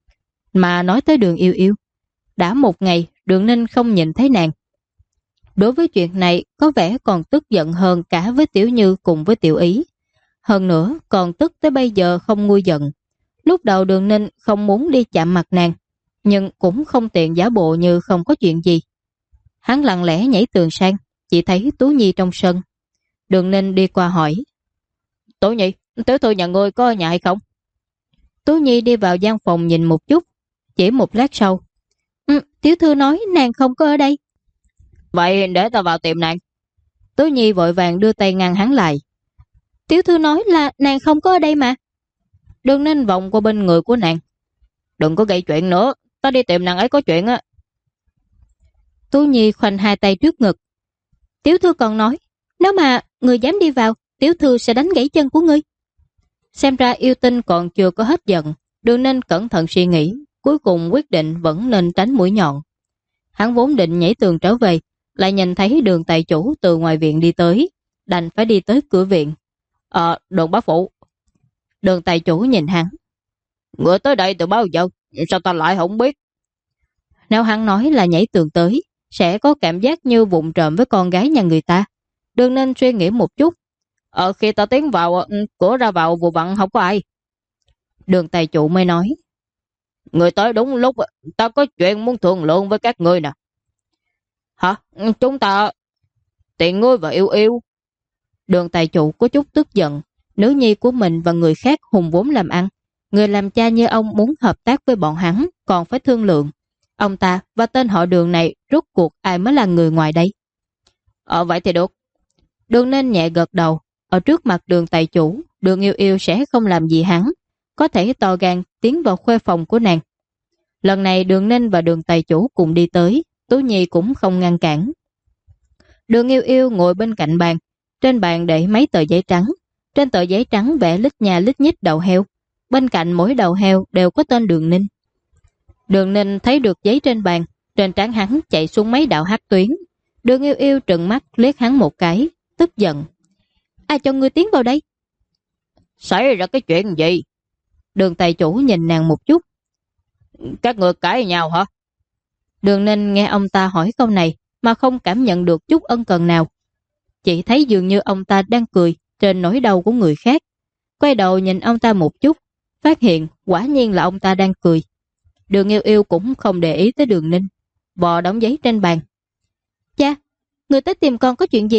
Mà nói tới Đường Yêu Yêu, đã 1 ngày Đường Ninh không nhìn thấy nàng. Đối với chuyện này có vẻ còn tức giận hơn cả với Tiểu Như cùng với Tiểu Ý. Hơn nữa còn tức tới bây giờ không nguôi giận. Lúc đầu Đường Ninh không muốn đi chạm mặt nàng, nhưng cũng không tiện giả bộ như không có chuyện gì. Hắn lặng lẽ nhảy tường sang, chỉ thấy Tú Nhi trong sân. Đường Ninh đi qua hỏi: Tú Nhi, tiểu thư nhà ngươi có ở nhà hay không? Tú Nhi đi vào gian phòng nhìn một chút, chỉ một lát sau: Tiểu thư nói nàng không có ở đây. Vậy để ta vào tìm nàng. Tú Nhi vội vàng đưa tay ngăn hắn lại. Tiểu thư nói là nàng không có ở đây mà. Đường Ninh vòng qua bên người của nàng. Đừng có gây chuyện nữa, ta đi tìm nàng ấy có chuyện á. Tú Nhi khoanh hai tay trước ngực. Tiểu thư còn nói, nếu mà người dám đi vào, tiểu thư sẽ đánh gãy chân của ngươi. Xem ra yêu tinh còn chưa có hết giận. Đường Ninh cẩn thận suy nghĩ, cuối cùng quyết định vẫn nên tránh mũi nhọn. Hắn vốn định nhảy tường trở về, lại nhìn thấy Đường tài chủ từ ngoài viện đi tới, đành phải đi tới cửa viện. Đường bá phụ. Đường tài chủ nhìn hắn. Người tới đây từ bao giờ? Sao ta lại không biết? Nếu hắn nói là nhảy tường tới, sẽ có cảm giác như vụng trộm với con gái nhà người ta. Đường nên suy nghĩ một chút. Khi ta tiến vào, cửa ra vào vụ vặn không có ai. Đường tài chủ mới nói. Người tới đúng lúc, ta có chuyện muốn thương lượng với các ngươi nè. Hả? Chúng ta... Tiện ngươi và yêu yêu. Đường tài chủ có chút tức giận. Nữ nhi của mình và người khác hùng vốn làm ăn. Người làm cha như ông muốn hợp tác với bọn hắn, còn phải thương lượng. Ông ta và tên họ Đường này rốt cuộc ai mới là người ngoài đây? Vậy thì được. Đường nên nhẹ gật đầu. Ở trước mặt Đường tài chủ, Đường yêu yêu sẽ không làm gì hắn. Có thể to gan tiến vào khuê phòng của nàng. Lần này Đường Ninh và Đường tài chủ cùng đi tới, Tú Nhi cũng không ngăn cản. Đường yêu yêu ngồi bên cạnh bàn. Trên bàn để mấy tờ giấy trắng. Trên tờ giấy trắng vẽ lít nha lít nhít đầu heo. Bên cạnh mỗi đầu heo đều có tên Đường Ninh. Đường Ninh thấy được giấy trên bàn, trên trán hắn chạy xuống mấy đạo hắc tuyến. Đường yêu yêu trừng mắt liếc hắn một cái, tức giận. Ai cho ngươi tiến vào đây? Xảy ra cái chuyện gì? Đường tài chủ nhìn nàng một chút. Các người cãi nhau hả? Đường Ninh nghe ông ta hỏi câu này mà không cảm nhận được chút ân cần nào. Chỉ thấy dường như ông ta đang cười trên nỗi đau của người khác. Quay đầu nhìn ông ta một chút, phát hiện quả nhiên là ông ta đang cười. Đường yêu yêu cũng không để ý tới Đường Ninh, vò đóng giấy trên bàn. Cha, người tới tìm con có chuyện gì?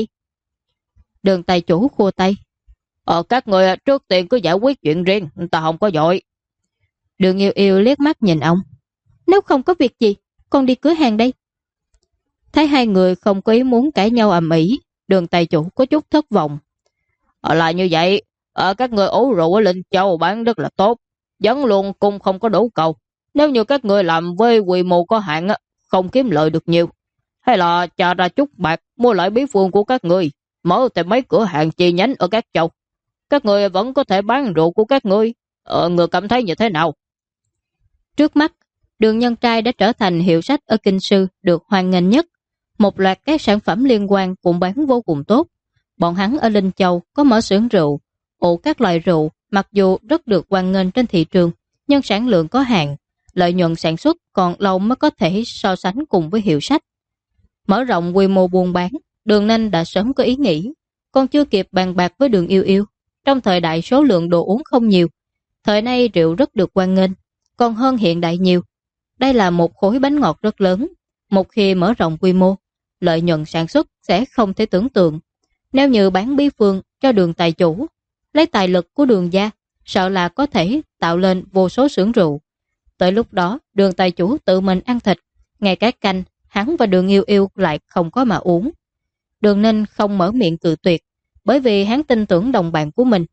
Đường tài chủ khua tay. Các người trước tiên cứ giải quyết chuyện riêng, ta không có vội. Đường yêu yêu liếc mắt nhìn ông. Nếu không có việc gì, con đi cửa hàng đây. Thấy hai người không có ý muốn cãi nhau ầm ĩ, Đường tài chủ có chút thất vọng. Là như vậy, các người ủ rượu ở Linh Châu bán rất là tốt, vẫn luôn cung không có đủ cầu. Nếu như các người làm với quy mô có hạn, không kiếm lợi được nhiều, hay là trả ra chút bạc mua lại bí phương của các người, mở thêm mấy cửa hàng chi nhánh ở các châu. Các người vẫn có thể bán rượu của các người. Người cảm thấy như thế nào? Trước mắt, Đường Nhân Trai đã trở thành hiệu sách ở Kinh Sư được hoan nghênh nhất. Một loạt các sản phẩm liên quan cũng bán vô cùng tốt. Bọn hắn ở Linh Châu có mở xưởng rượu, ủ các loại rượu, mặc dù rất được hoan nghênh trên thị trường, nhưng sản lượng có hạn, lợi nhuận sản xuất còn lâu mới có thể so sánh cùng với hiệu sách. Mở rộng quy mô buôn bán, Đường Ninh đã sớm có ý nghĩ, còn chưa kịp bàn bạc với Đường Yêu Yêu. Trong thời đại số lượng đồ uống không nhiều, thời nay rượu rất được hoan nghênh, còn hơn hiện đại nhiều. Đây là một khối bánh ngọt rất lớn, một khi mở rộng quy mô, lợi nhuận sản xuất sẽ không thể tưởng tượng. Nếu như bán bí phương cho Đường tài chủ, lấy tài lực của Đường gia, sợ là có thể tạo lên vô số xưởng rượu. Tới lúc đó, Đường tài chủ tự mình ăn thịt, ngay cái canh, hắn và Đường Yêu Yêu lại không có mà uống. Đường Ninh không mở miệng cự tuyệt, bởi vì hắn tin tưởng đồng bạn của mình.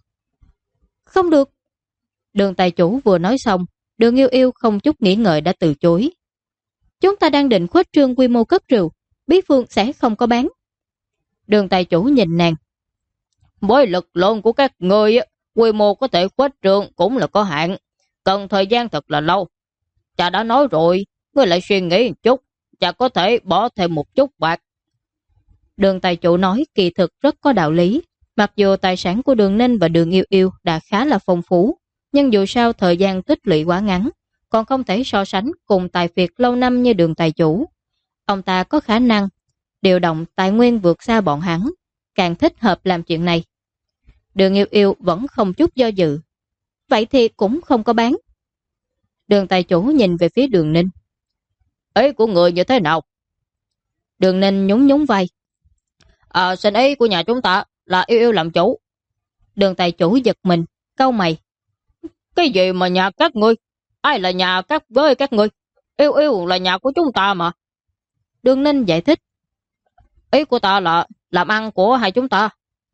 Không được. Đường tài chủ vừa nói xong, Đường Yêu Yêu không chút nghĩ ngợi đã từ chối. Chúng ta đang định khuếch trương quy mô cất rượu, bí phương sẽ không có bán. Đường tài chủ nhìn nàng. Với lực lượng của các người, quy mô có thể khuếch trương cũng là có hạn, cần thời gian thật là lâu. Cha đã nói rồi, ngươi lại suy nghĩ một chút, cha có thể bỏ thêm một chút bạc. Đường tài chủ nói kỳ thực rất có đạo lý. Mặc dù tài sản của Đường Ninh và Đường Yêu Yêu đã khá là phong phú, nhưng dù sao thời gian tích lũy quá ngắn, còn không thể so sánh cùng tài phiệt lâu năm như Đường tài chủ. Ông ta có khả năng điều động tài nguyên vượt xa bọn hắn, càng thích hợp làm chuyện này. Đường Yêu Yêu vẫn không chút do dự. Vậy thì cũng không có bán. Đường tài chủ nhìn về phía Đường Ninh. Ý của người như thế nào? Đường Ninh nhún nhún vai. Xin ý của nhà chúng ta là Yêu Yêu làm chủ. Đường tài chủ giật mình, cau mày. Cái gì mà nhà các ngươi? Ai là nhà các với các ngươi? Yêu Yêu là nhà của chúng ta mà. Đường Ninh giải thích. Ý của ta là làm ăn của hai chúng ta.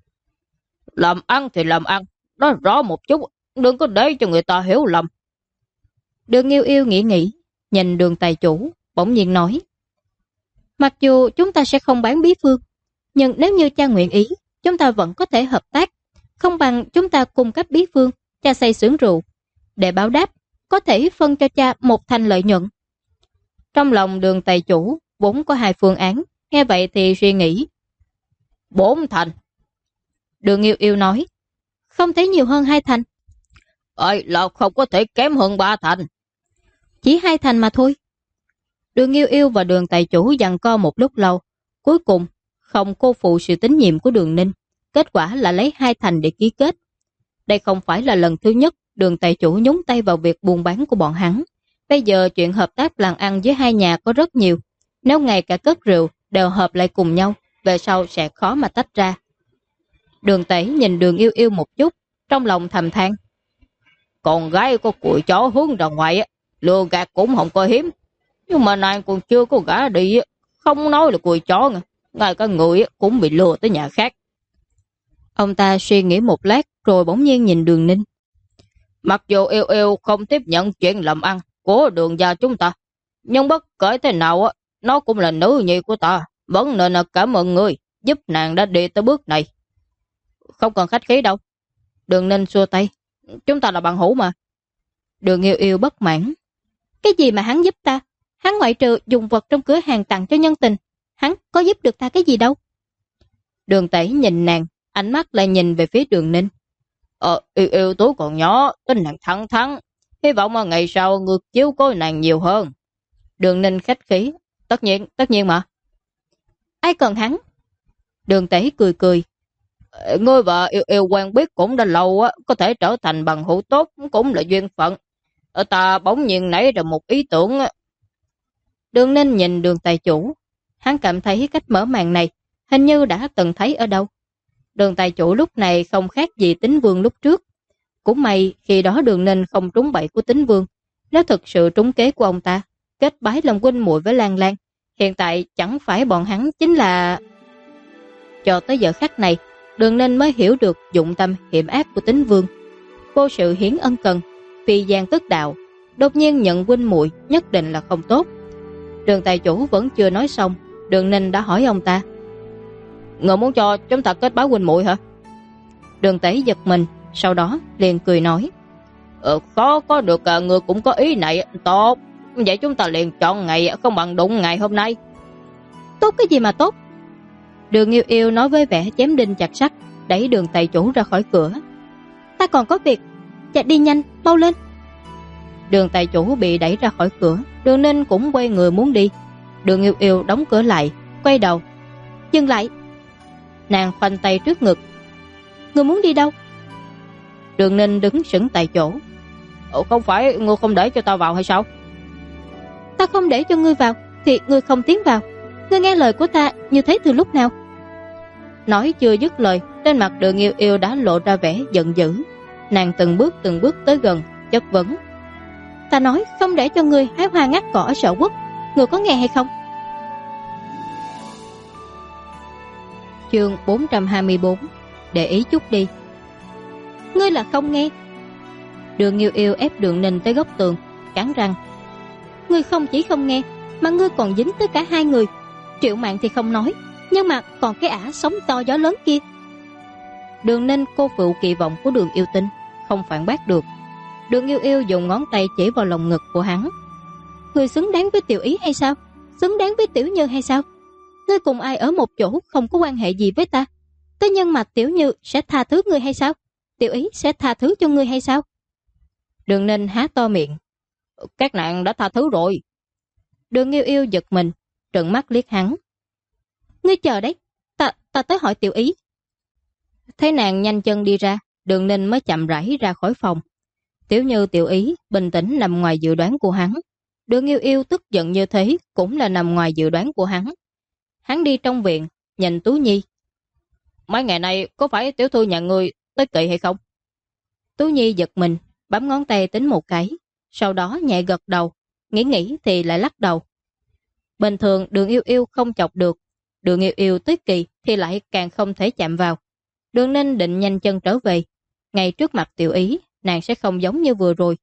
Làm ăn thì làm ăn, nói rõ một chút, đừng có để cho người ta hiểu lầm. Đường Yêu Yêu nghĩ, nhìn Đường tài chủ, bỗng nhiên nói. Mặc dù chúng ta sẽ không bán bí phương, nhưng nếu như cha nguyện ý, chúng ta vẫn có thể hợp tác. Không bằng chúng ta cung cấp bí phương, cha xây xưởng rượu. Để báo đáp, có thể phân cho cha một thành lợi nhuận. Trong lòng Đường tài chủ vốn có hai phương án, nghe vậy thì suy nghĩ. 4 thành. Đường Yêu Yêu nói. Không thể nhiều hơn 2 thành. Là không có thể kém hơn 3 thành. Chỉ 2 thành mà thôi. Đường Yêu Yêu và Đường tài chủ giằng co một lúc lâu. Cuối cùng, không cô phụ sự tín nhiệm của Đường Ninh. Kết quả là lấy 2 thành để ký kết. Đây không phải là lần thứ nhất Đường tài chủ nhúng tay vào việc buôn bán của bọn hắn. Bây giờ chuyện hợp tác làm ăn với hai nhà có rất nhiều. Nếu ngay cả cất rượu đều hợp lại cùng nhau, về sau sẽ khó mà tách ra. Đường Tẩy nhìn Đường Yêu Yêu một chút, trong lòng thầm than. Con gái có cùi chó hướng ra ngoài, lừa gạt cũng không có hiếm. Nhưng mà nàng còn chưa có gả đi, không nói là cùi chó nha. Ngay cả người cũng bị lừa tới nhà khác. Ông ta suy nghĩ một lát rồi bỗng nhiên nhìn Đường Ninh. Mặc dù Yêu Yêu không tiếp nhận chuyện làm ăn của Đường gia chúng ta, nhưng bất kể thế nào, nó cũng là nữ nhi của ta. Vẫn nên là cảm ơn người giúp nàng đã đi tới bước này. Không cần khách khí đâu. Đường Ninh xua tay. Chúng ta là bạn hữu mà. Đường Yêu Yêu bất mãn. Cái gì mà hắn giúp ta? Hắn ngoại trừ dùng vật trong cửa hàng tặng cho nhân tình, hắn có giúp được ta cái gì đâu. Đường Tẩy nhìn nàng, ánh mắt lại nhìn về phía Đường Ninh. Yêu Yêu tú còn nhỏ, tính nàng thẳng thắn. Hy vọng mà ngày sau ngược chiếu cố nàng nhiều hơn. Đường Ninh khách khí. Tất nhiên mà. Ai cần hắn? Đường Tẩy cười cười. Ngươi và Yêu Yêu quen biết cũng đã lâu, có thể trở thành bằng hữu tốt cũng là duyên phận. Ta bỗng nhiên nảy ra một ý tưởng. Đường Ninh nhìn Đường tài chủ. Hắn cảm thấy cách mở màn này hình như đã từng thấy ở đâu. Đường tài chủ lúc này không khác gì Tính Vương lúc trước. Cũng may khi đó Đường Ninh không trúng bẫy của Tính Vương. Nếu thực sự trúng kế của ông ta, kết bái làm huynh muội với Lan Lan, hiện tại chẳng phải bọn hắn chính là... Cho tới giờ khắc này, Đường Ninh mới hiểu được dụng tâm hiểm ác của Tính Vương. Vô sự hiến ân cần, phi gian tức đạo, đột nhiên nhận huynh muội nhất định là không tốt. Đường tài chủ vẫn chưa nói xong, Đường Ninh đã hỏi ông ta: "Người muốn cho chúng ta kết bái huynh muội hả?" Đường Tẩy giật mình, sau đó liền cười nói: Khó có được, người cũng có ý này, tốt. Vậy chúng ta liền chọn ngày không bằng đụng ngày hôm nay. Tốt cái gì mà tốt? Đường Yêu Yêu nói với vẻ chém đinh chặt sắt, đẩy Đường tài chủ ra khỏi cửa. Ta còn có việc, chạy đi nhanh, mau lên. Đường tài chủ bị đẩy ra khỏi cửa, Đường Ninh cũng quay người muốn đi. Đường Yêu Yêu đóng cửa lại, quay đầu. Dừng lại. Nàng khoanh tay trước ngực. Người muốn đi đâu? Đường Ninh đứng sững tại chỗ. Không phải ngươi không để cho ta vào hay sao? Ta không để cho ngươi vào thì ngươi không tiến vào. Ngươi nghe lời của ta như thế từ lúc nào? Nói chưa dứt lời, trên mặt Đường Yêu Yêu đã lộ ra vẻ giận dữ. Nàng từng bước tới gần, chất vấn. Ta nói không để cho ngươi hái hoa ngắt cỏ ở Sở Quốc, ngươi có nghe hay không? Chương 424. Để ý chút đi. Ngươi là không nghe. Đường Yêu Yêu ép Đường Ninh tới góc tường, cắn răng. Ngươi không chỉ không nghe, mà ngươi còn dính tới cả hai người. Triệu Mạn thì không nói, nhưng mà còn cái ả sóng to gió lớn kia. Đường Ninh cô phụ kỳ vọng của Đường Yêu Tinh, không phản bác được. Đường Yêu Yêu dùng ngón tay chỉ vào lồng ngực của hắn. Ngươi xứng đáng với Tiểu Ý hay sao? Xứng đáng với Tiểu Như hay sao? Ngươi cùng ai ở một chỗ không có quan hệ gì với ta? Thế nhưng mà Tiểu Như sẽ tha thứ ngươi hay sao? Tiểu Ý sẽ tha thứ cho ngươi hay sao? Đường Ninh há to miệng. Các nàng đã tha thứ rồi. Đường Yêu Yêu giật mình, trợn mắt liếc hắn. Ngươi chờ đấy, ta tới hỏi Tiểu Ý. Thấy nàng nhanh chân đi ra, Đường Ninh mới chậm rãi ra khỏi phòng. Tiểu Như Tiểu Ý bình tĩnh nằm ngoài dự đoán của hắn. Đường Yêu Yêu tức giận như thế cũng là nằm ngoài dự đoán của hắn. Hắn đi trong viện, nhìn Tú Nhi. Mấy ngày nay có phải tiểu thư nhà ngươi tới kỵ hay không? Tú Nhi giật mình, bấm ngón tay tính một cái, sau đó nhẹ gật đầu, nghĩ thì lại lắc đầu. Bình thường Đường Yêu Yêu không chọc được, Đường Yêu Yêu tới kỳ thì lại càng không thể chạm vào. Đường Ninh định nhanh chân trở về, ngay trước mặt Tiểu Ý, nàng sẽ không giống như vừa rồi.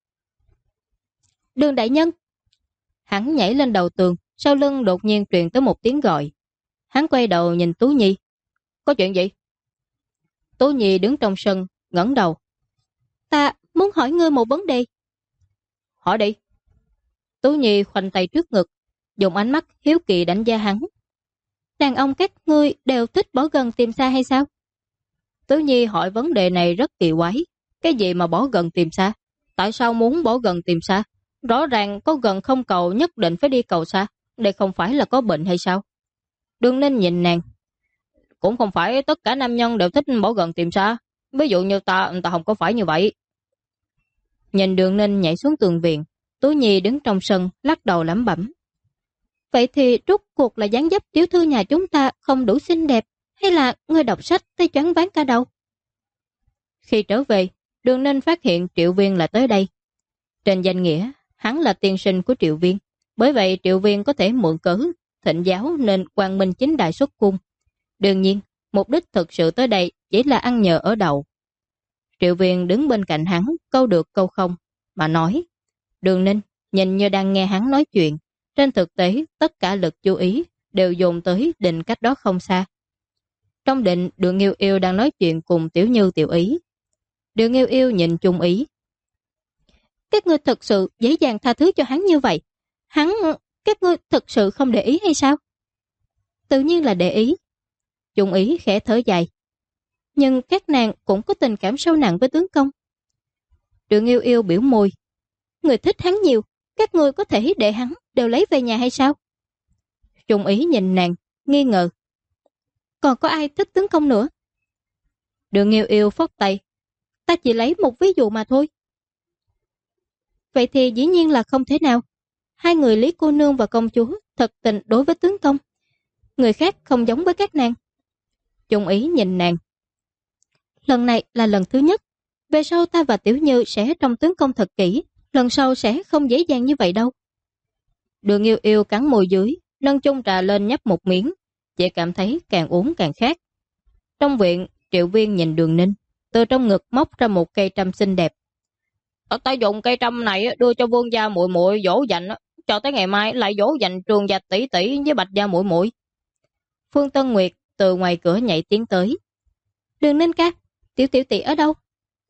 Đường đại nhân! Hắn nhảy lên đầu tường, sau lưng đột nhiên truyền tới một tiếng gọi. Hắn quay đầu nhìn Tú Nhi. Có chuyện gì? Tú Nhi đứng trong sân, ngẩng đầu. Ta muốn hỏi ngươi một vấn đề. Hỏi đi. Tú Nhi khoanh tay trước ngực, dùng ánh mắt hiếu kỳ đánh giá hắn. Đàn ông các ngươi đều thích bỏ gần tìm xa hay sao? Tú Nhi hỏi vấn đề này rất kỳ quái. Cái gì mà bỏ gần tìm xa? Tại sao muốn bỏ gần tìm xa? Rõ ràng có gần không cầu nhất định phải đi cầu xa. Đây không phải là có bệnh hay sao? Đường Ninh nhìn nàng. Cũng không phải tất cả nam nhân đều thích bỏ gần tìm xa. Ví dụ như ta không có phải như vậy. Nhìn Đường Ninh nhảy xuống tường viện, Tú Nhi đứng trong sân lắc đầu lẩm bẩm. Vậy thì rốt cuộc là dáng dấp tiểu thư nhà chúng ta không đủ xinh đẹp, hay là người đọc sách tới choáng váng cả đầu? Khi trở về, Đường Ninh phát hiện Triệu Viên là tới đây. Trên danh nghĩa, hắn là tiên sinh của Triệu Viên, bởi vậy Triệu Viên có thể mượn cớ thịnh giáo nên quang minh chính đại xuất cung. Đương nhiên, mục đích thực sự tới đây chỉ là ăn nhờ ở đậu. Triệu Viên đứng bên cạnh hắn, câu được câu không, mà nói. Đường Ninh nhìn như đang nghe hắn nói chuyện, trên thực tế tất cả lực chú ý đều dồn tới định cách đó không xa. Trong định, Đường Yêu Yêu đang nói chuyện cùng Tiểu Như Tiểu Ý. Đường Yêu Yêu nhìn Trung Ý. Các ngươi thật sự dễ dàng tha thứ cho hắn như vậy? Các ngươi thật sự không để ý hay sao? Tự nhiên là để ý. Trung Ý khẽ thở dài. Nhưng các nàng cũng có tình cảm sâu nặng với tướng công. Đường Yêu Yêu biểu môi. Người thích hắn nhiều, các ngươi có thể để hắn đều lấy về nhà hay sao? Trung Ý nhìn nàng, nghi ngờ. Còn có ai thích tướng công nữa? Đường Yêu Yêu phất tay. Ta chỉ lấy một ví dụ mà thôi. Vậy thì dĩ nhiên là không thể nào. Hai người Lý cô nương và công chúa thật tình đối với tướng công. Người khác không giống với các nàng. Trung Ý nhìn nàng. Lần này là lần thứ nhất. Về sau ta và Tiểu Như sẽ trong tướng công thật kỹ. Lần sau sẽ không dễ dàng như vậy đâu. Đường Yêu Yêu cắn môi dưới, nâng chung trà lên nhấp một miếng. Chỉ cảm thấy càng uống càng khát. Trong viện, Triệu Viên nhìn Đường Ninh, từ trong ngực móc ra một cây trâm xinh đẹp. Ta dùng cây trâm này đưa cho Vương gia muội muội dỗ dành, cho tới ngày mai lại dỗ dành Trường gia tỷ tỷ với Bạch gia muội muội. Phương Tân Nguyệt từ ngoài cửa nhảy tiến tới. Đường Ninh ca, Tiểu Tiểu tỷ ở đâu?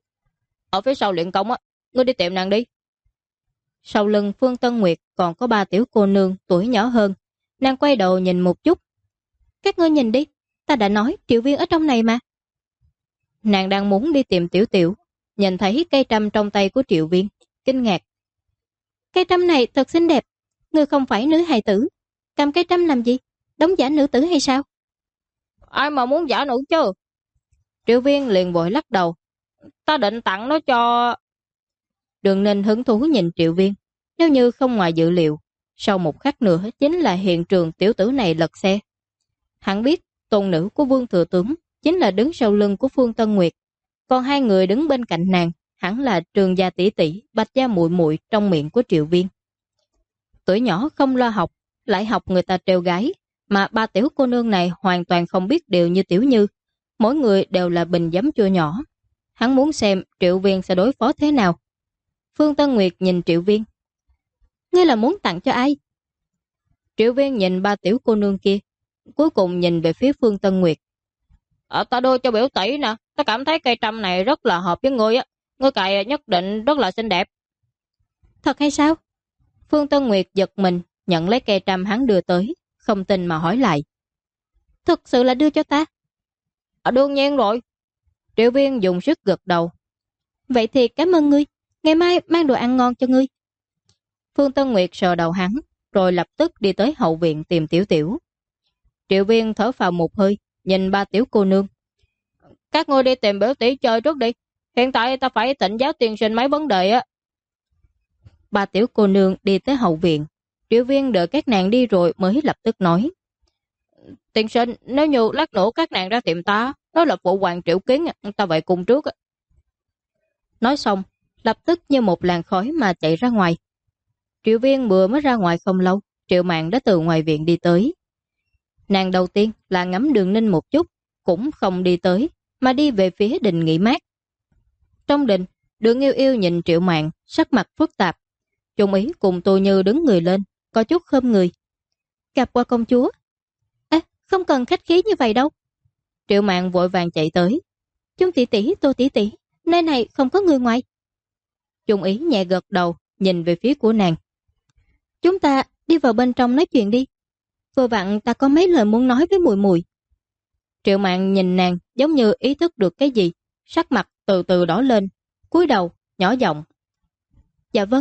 Ở phía sau luyện công ngươi đi tìm nàng đi. Sau lưng Phương Tân Nguyệt còn có 3 tiểu cô nương tuổi nhỏ hơn. Nàng quay đầu nhìn một chút. Các ngươi nhìn đi, ta đã nói Triệu Viên ở trong này mà. Nàng đang muốn đi tìm Tiểu Tiểu, nhìn thấy cây trâm trong tay của Triệu Viên, kinh ngạc. Cây trâm này thật xinh đẹp, ngươi không phải nữ hài tử, cầm cây trâm làm gì? Đóng giả nữ tử hay sao? Ai mà muốn giả nữ chứ? Triệu Viên liền vội lắc đầu. Ta định tặng nó cho... Đường Ninh hứng thú nhìn Triệu Viên. Nếu như không ngoài dự liệu, sau một khắc nữa chính là hiện trường tiểu tử này lật xe. Hắn biết tôn nữ của Vương Thừa Tướng chính là đứng sau lưng của Phương Tân Nguyệt, còn 2 người đứng bên cạnh nàng hẳn là Trường gia tỷ tỷ, Bạch gia muội muội trong miệng của Triệu Viên. Tuổi nhỏ không lo học, lại học người ta trêu gái, mà 3 tiểu cô nương này hoàn toàn không biết điều như Tiểu Như, mỗi người đều là bình giấm chua nhỏ. Hắn muốn xem Triệu Viên sẽ đối phó thế nào. Phương Tân Nguyệt nhìn Triệu Viên. Ngươi là muốn tặng cho ai? Triệu Viên nhìn 3 tiểu cô nương kia, cuối cùng nhìn về phía Phương Tân Nguyệt. Ta đưa cho biểu tỷ nè, ta cảm thấy cây trâm này rất là hợp với ngươi á, ngươi cài nhất định rất là xinh đẹp. Thật hay sao? Phương Tân Nguyệt giật mình, nhận lấy cây trâm hắn đưa tới, không tin mà hỏi lại. Thực sự là đưa cho ta? Đương nhiên rồi. Triệu Viên dùng sức gật đầu. Vậy thì cảm ơn ngươi, ngày mai mang đồ ăn ngon cho ngươi. Phương Tân Nguyệt sờ đầu hắn, rồi lập tức đi tới hậu viện tìm Tiểu Tiểu. Triệu Viên thở phào một hơi, nhìn 3 tiểu cô nương. Các ngươi đi tìm biểu tỷ chơi trước đi, hiện tại ta phải thỉnh giáo tiên sinh mấy vấn đề á. 3 tiểu cô nương đi tới hậu viện. Triệu Viên đợi các nàng đi rồi mới lập tức nói. Tiên sinh, nếu như lát nữa các nàng ra tìm ta, đó là phụ hoàng Triệu Kiến, ta vậy cùng trước. Nói xong, lập tức như một làn khói mà chạy ra ngoài. Triệu Viên vừa mới ra ngoài không lâu, Triệu Mạn đã từ ngoài viện đi tới. Nàng đầu tiên là ngắm Đường Ninh một chút, cũng không đi tới, mà đi về phía đình nghỉ mát. Trong đình, Đường Yêu Yêu nhìn Triệu Mạn, sắc mặt phức tạp. Trung Ý cùng Tô Như đứng người lên, có chút khom người. Gặp qua công chúa. Không cần khách khí như vậy đâu. Triệu Mạn vội vàng chạy tới. Trung tỷ tỷ, Tô tỷ tỷ, nơi này không có người ngoài. Trung Ý nhẹ gật đầu, nhìn về phía của nàng. Chúng ta đi vào bên trong nói chuyện đi. Vừa vặn ta có mấy lời muốn nói với muội muội. Triệu Mạn nhìn nàng giống như ý thức được cái gì, sắc mặt từ từ đỏ lên, cúi đầu, nhỏ giọng. Dạ vâng.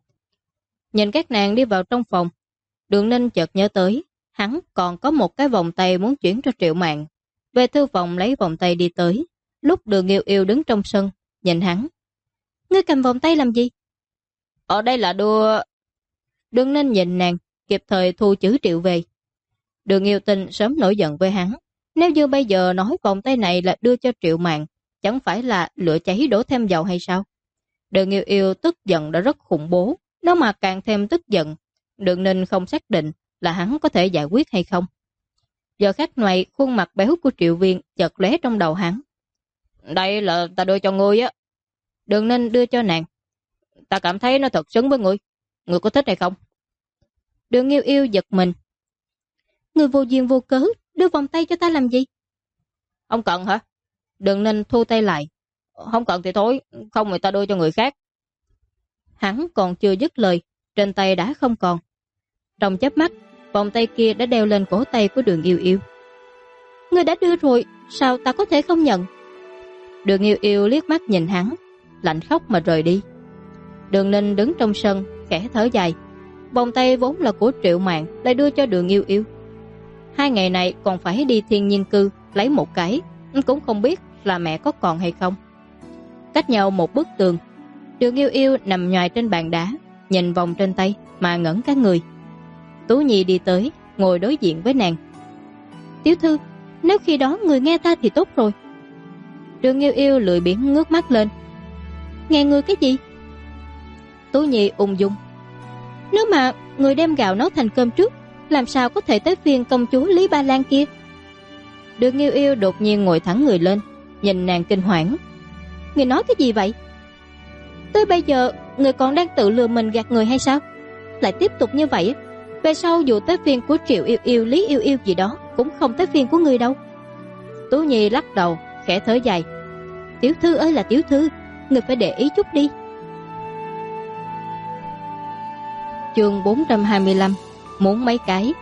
Nhìn các nàng đi vào trong phòng, Đường Ninh chợt nhớ tới, hắn còn có một cái vòng tay muốn chuyển cho Triệu Mạn. Về thư phòng lấy vòng tay đi tới, lúc Đường Yêu Yêu đứng trong sân, nhìn hắn. Ngươi cầm vòng tay làm gì? Ở đây là đưa... Đường Ninh nhìn nàng, kịp thời thu chữ Triệu về. Đường Yêu Tinh sớm nổi giận với hắn. Nếu như bây giờ nói vòng tay này là đưa cho Triệu Mạn, chẳng phải là lửa cháy đổ thêm dầu hay sao? Đường Yêu Yêu tức giận đã rất khủng bố, nó mà càng thêm tức giận. Đường Ninh không xác định là hắn có thể giải quyết hay không. Giờ khắc này, khuôn mặt béo của Triệu Viên chợt lóe trong đầu hắn. Đây là ta đưa cho ngươi á. Đường Ninh đưa cho nàng. Ta cảm thấy nó thật xứng với ngươi. Ngươi có thích hay không? Đường Yêu Yêu giật mình. Ngươi vô duyên vô cớ đưa vòng tay cho ta làm gì? Không cần hả? Đường Ninh thu tay lại. Không cần thì thôi, không người ta đưa cho người khác. Hắn còn chưa dứt lời, trên tay đã không còn. Trong chớp mắt, vòng tay kia đã đeo lên cổ tay của Đường Yêu Yêu. Ngươi đã đưa rồi, sao ta có thể không nhận? Đường Yêu Yêu liếc mắt nhìn hắn, lạnh khóc mà rời đi. Đường Ninh đứng trong sân, khẽ thở dài. Vòng tay vốn là của Triệu Mạn, lại đưa cho Đường Yêu Yêu. 2 ngày này còn phải đi thiên nhiên cư lấy một cái, cũng không biết là mẹ có còn hay không. Cách nhau một bức tường, Đường Yêu Yêu nằm nhoài trên bàn đá, nhìn vòng trên tay mà ngẩn cả người. Tú Nhi đi tới, ngồi đối diện với nàng. Tiểu thư, nếu khi đó người nghe ta thì tốt rồi. Đường Yêu Yêu lười biếng ngước mắt lên. Nghe ngươi cái gì? Tú Nhi ung dung. Nếu mà người đem gạo nấu thành cơm trước, làm sao có thể tới phiên công chúa Lý Ba Lan kia? Đường Nghiêu Yêu đột nhiên ngồi thẳng người lên, nhìn nàng kinh hoảng. Người nói cái gì vậy? Tới bây giờ người còn đang tự lừa mình gạt người hay sao? Lại tiếp tục như vậy, về sau dù tới phiên của Triệu Yêu Yêu, Lý Yêu Yêu gì đó cũng không tới phiên của người đâu. Tú Nhi lắc đầu, khẽ thở dài. Tiểu thư ơi là tiểu thư, người phải để ý chút đi. Chương 425. Muốn mấy cái?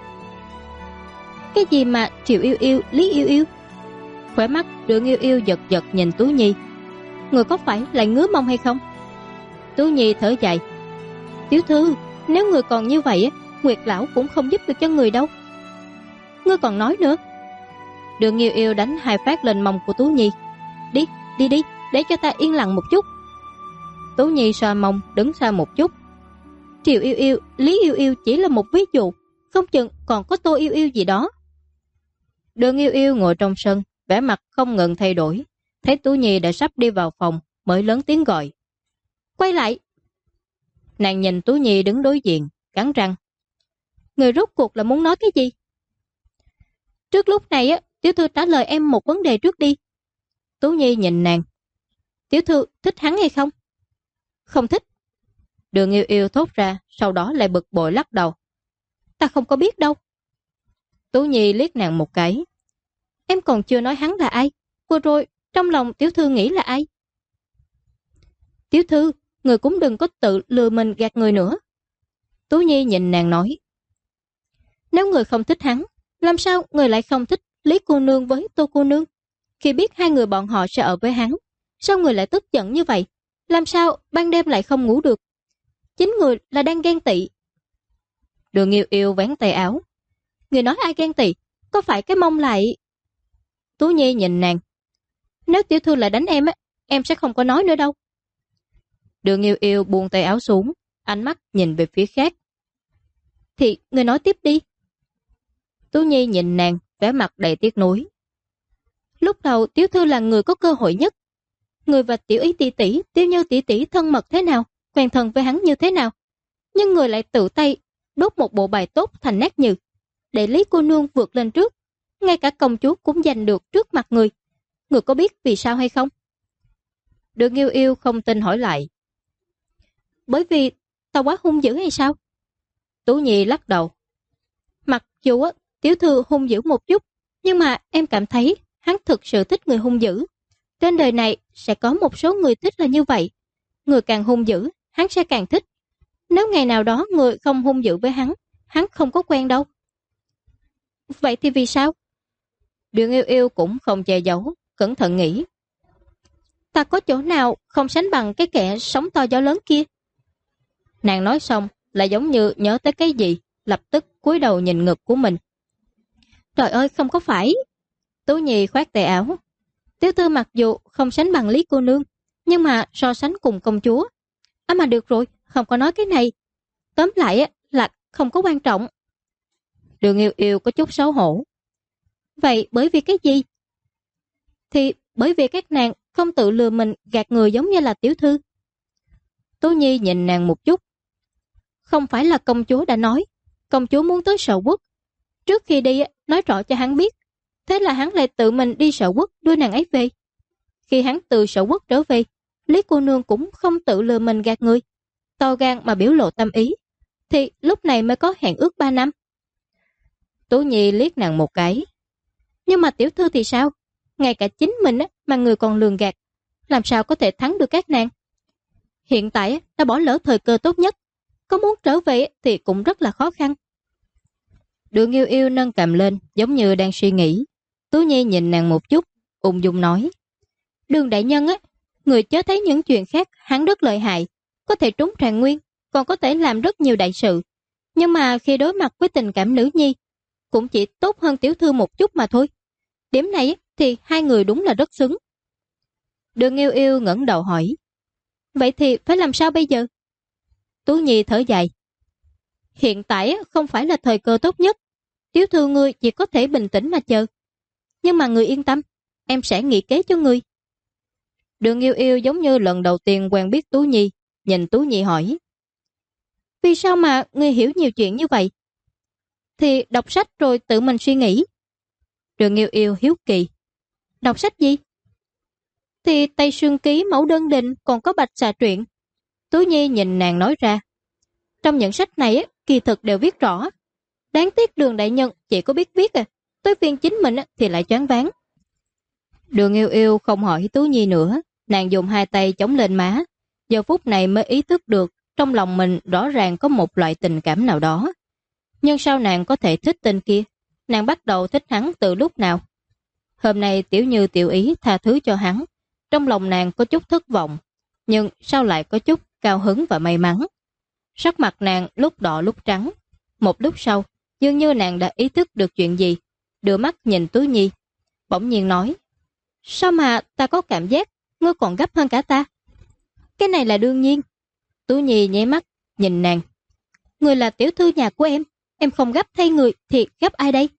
Cái gì mà Triệu Yêu Yêu, Lý Yêu Yêu? Khóe mắt Đường Yêu Yêu giật giật nhìn Tú Nhi. Người có phải lại ngứa mông hay không? Tú Nhi thở dài. Tiểu thư, nếu người còn như vậy, Nguyệt lão cũng không giúp được cho người đâu. Ngươi còn nói nữa. Đường Yêu Yêu đánh 2 phát lên mông của Tú Nhi. Đi, đi đi, để cho ta yên lặng một chút. Tú Nhi xoa mông, đứng xa một chút. Triệu Yêu Yêu, Lý Yêu Yêu chỉ là một ví dụ, không chừng còn có Tô Yêu Yêu gì đó. Đường Yêu Yêu ngồi trong sân, vẻ mặt không ngừng thay đổi. Thấy Tú Nhi đã sắp đi vào phòng, mới lớn tiếng gọi. Quay lại. Nàng nhìn Tú Nhi đứng đối diện, cắn răng. Người rốt cuộc là muốn nói cái gì? Trước lúc này, tiểu thư trả lời em một vấn đề trước đi. Tú Nhi nhìn nàng. Tiểu thư thích hắn hay không? Không thích. Đường Yêu Yêu thốt ra, sau đó lại bực bội lắc đầu. Ta không có biết đâu. Tú Nhi liếc nàng một cái. Em còn chưa nói hắn là ai. Vừa rồi, trong lòng tiểu thư nghĩ là ai? Tiểu thư, người cũng đừng có tự lừa mình gạt người nữa. Tú Nhi nhìn nàng nói. Nếu người không thích hắn, làm sao người lại không thích Lý cô nương với Tô cô nương? Khi biết hai người bọn họ sẽ ở với hắn, sao người lại tức giận như vậy? Làm sao ban đêm lại không ngủ được? Chính người là đang ghen tị. Đường Yêu Yêu vén tay áo. Người nói ai ghen tị? Có phải cái mông lại? Tú Nhi nhìn nàng. Nếu tiểu thư lại đánh em sẽ không có nói nữa đâu. Đường Yêu Yêu buông tay áo xuống, ánh mắt nhìn về phía khác. Thì người nói tiếp đi. Tú Nhi nhìn nàng, vẻ mặt đầy tiếc nuối. Lúc đầu tiểu thư là người có cơ hội nhất. Người và tiểu ý tỷ tỷ, Tiêu Như tỷ tỷ thân mật thế nào, quen thân với hắn như thế nào. Nhưng người lại tự tay đốt một bộ bài tốt thành nát nhừ, để Lý cô nương vượt lên trước. Ngay cả công chúa cũng giành được trước mặt người. Người có biết vì sao hay không? Đường Yêu Yêu không tin hỏi lại. Bởi vì ta quá hung dữ hay sao? Tú Nhi lắc đầu. Mặc dù tiểu thư hung dữ một chút, nhưng mà em cảm thấy hắn thực sự thích người hung dữ. Trên đời này sẽ có một số người thích là như vậy. Người càng hung dữ, hắn sẽ càng thích. Nếu ngày nào đó người không hung dữ với hắn không có quen đâu. Vậy thì vì sao? Đường Yêu Yêu cũng không che giấu, cẩn thận nghĩ. Ta có chỗ nào không sánh bằng cái kẻ sóng to gió lớn kia? Nàng nói xong là giống như nhớ tới cái gì, lập tức cúi đầu nhìn ngực của mình. Trời ơi, không có phải. Tú Nhi khoát tay áo. Tiểu thư mặc dù không sánh bằng Lý cô nương, nhưng mà so sánh cùng công chúa. Mà được rồi, không có nói cái này. Tóm lại là không có quan trọng. Đường Yêu Yêu có chút xấu hổ. Vậy bởi vì cái gì? Thì bởi vì các nàng không tự lừa mình gạt người giống như là tiểu thư. Tú Nhi nhìn nàng một chút. Không phải là công chúa đã nói công chúa muốn tới Sở Quốc. Trước khi đi nói rõ cho hắn biết. Thế là hắn lại tự mình đi Sở Quốc đưa nàng ấy về. Khi hắn từ Sở Quốc trở về, Lý cô nương cũng không tự lừa mình gạt người, to gan mà biểu lộ tâm ý. Thì lúc này mới có hẹn ước 3 năm. Tú Nhi liếc nàng một cái. Nhưng mà tiểu thư thì sao? Ngay cả chính mình mà người còn lường gạt, làm sao có thể thắng được các nàng? Hiện tại đã bỏ lỡ thời cơ tốt nhất, có muốn trở về thì cũng rất là khó khăn. Đường Yêu Yêu nâng cằm lên, giống như đang suy nghĩ. Tú Nhi nhìn nàng một chút, ung dung nói. Đường đại nhân người chớ thấy những chuyện khác hắn rất lợi hại, có thể trúng trạng nguyên, còn có thể làm rất nhiều đại sự. Nhưng mà khi đối mặt với tình cảm nữ nhi, cũng chỉ tốt hơn tiểu thư một chút mà thôi. Điểm này thì hai người đúng là rất xứng. Đường Yêu Yêu ngẩng đầu hỏi. Vậy thì phải làm sao bây giờ? Tú Nhi thở dài. Hiện tại không phải là thời cơ tốt nhất. Tiểu thư ngươi chỉ có thể bình tĩnh mà chờ. Nhưng mà người yên tâm, em sẽ nghĩ kế cho ngươi. Đường Yêu Yêu giống như lần đầu tiên quen biết Tú Nhi, nhìn Tú Nhi hỏi. Vì sao mà ngươi hiểu nhiều chuyện như vậy? Thì đọc sách rồi tự mình suy nghĩ. Đường Nghiêu Yêu hiếu kỳ. Đọc sách gì? Thì Tây Sương Ký, Mẫu Đơn Đình, còn có Bạch Xà Truyện. Tú Nhi nhìn nàng nói ra. Trong những sách này kỳ thực đều viết rõ. Đáng tiếc Đường đại nhân chỉ có biết viết tới phiên chính mình thì lại choáng váng. Đường Yêu Yêu không hỏi Tú Nhi nữa. Nàng dùng hai tay chống lên má. Giờ phút này mới ý thức được trong lòng mình rõ ràng có một loại tình cảm nào đó. Nhưng sao nàng có thể thích tên kia? Nàng bắt đầu thích hắn từ lúc nào? Hôm nay Tiểu Như tiểu ý tha thứ cho hắn. Trong lòng nàng có chút thất vọng, nhưng sao lại có chút cao hứng và may mắn. Sắc mặt nàng lúc đỏ lúc trắng. Một lúc sau, dường như nàng đã ý thức được chuyện gì, đưa mắt nhìn Tú Nhi, bỗng nhiên nói: Sao mà ta có cảm giác ngươi còn gấp hơn cả ta? Cái này là đương nhiên. Tú Nhi nháy mắt nhìn nàng. Người là tiểu thư nhà của em không gấp thay người thì gấp ai đây?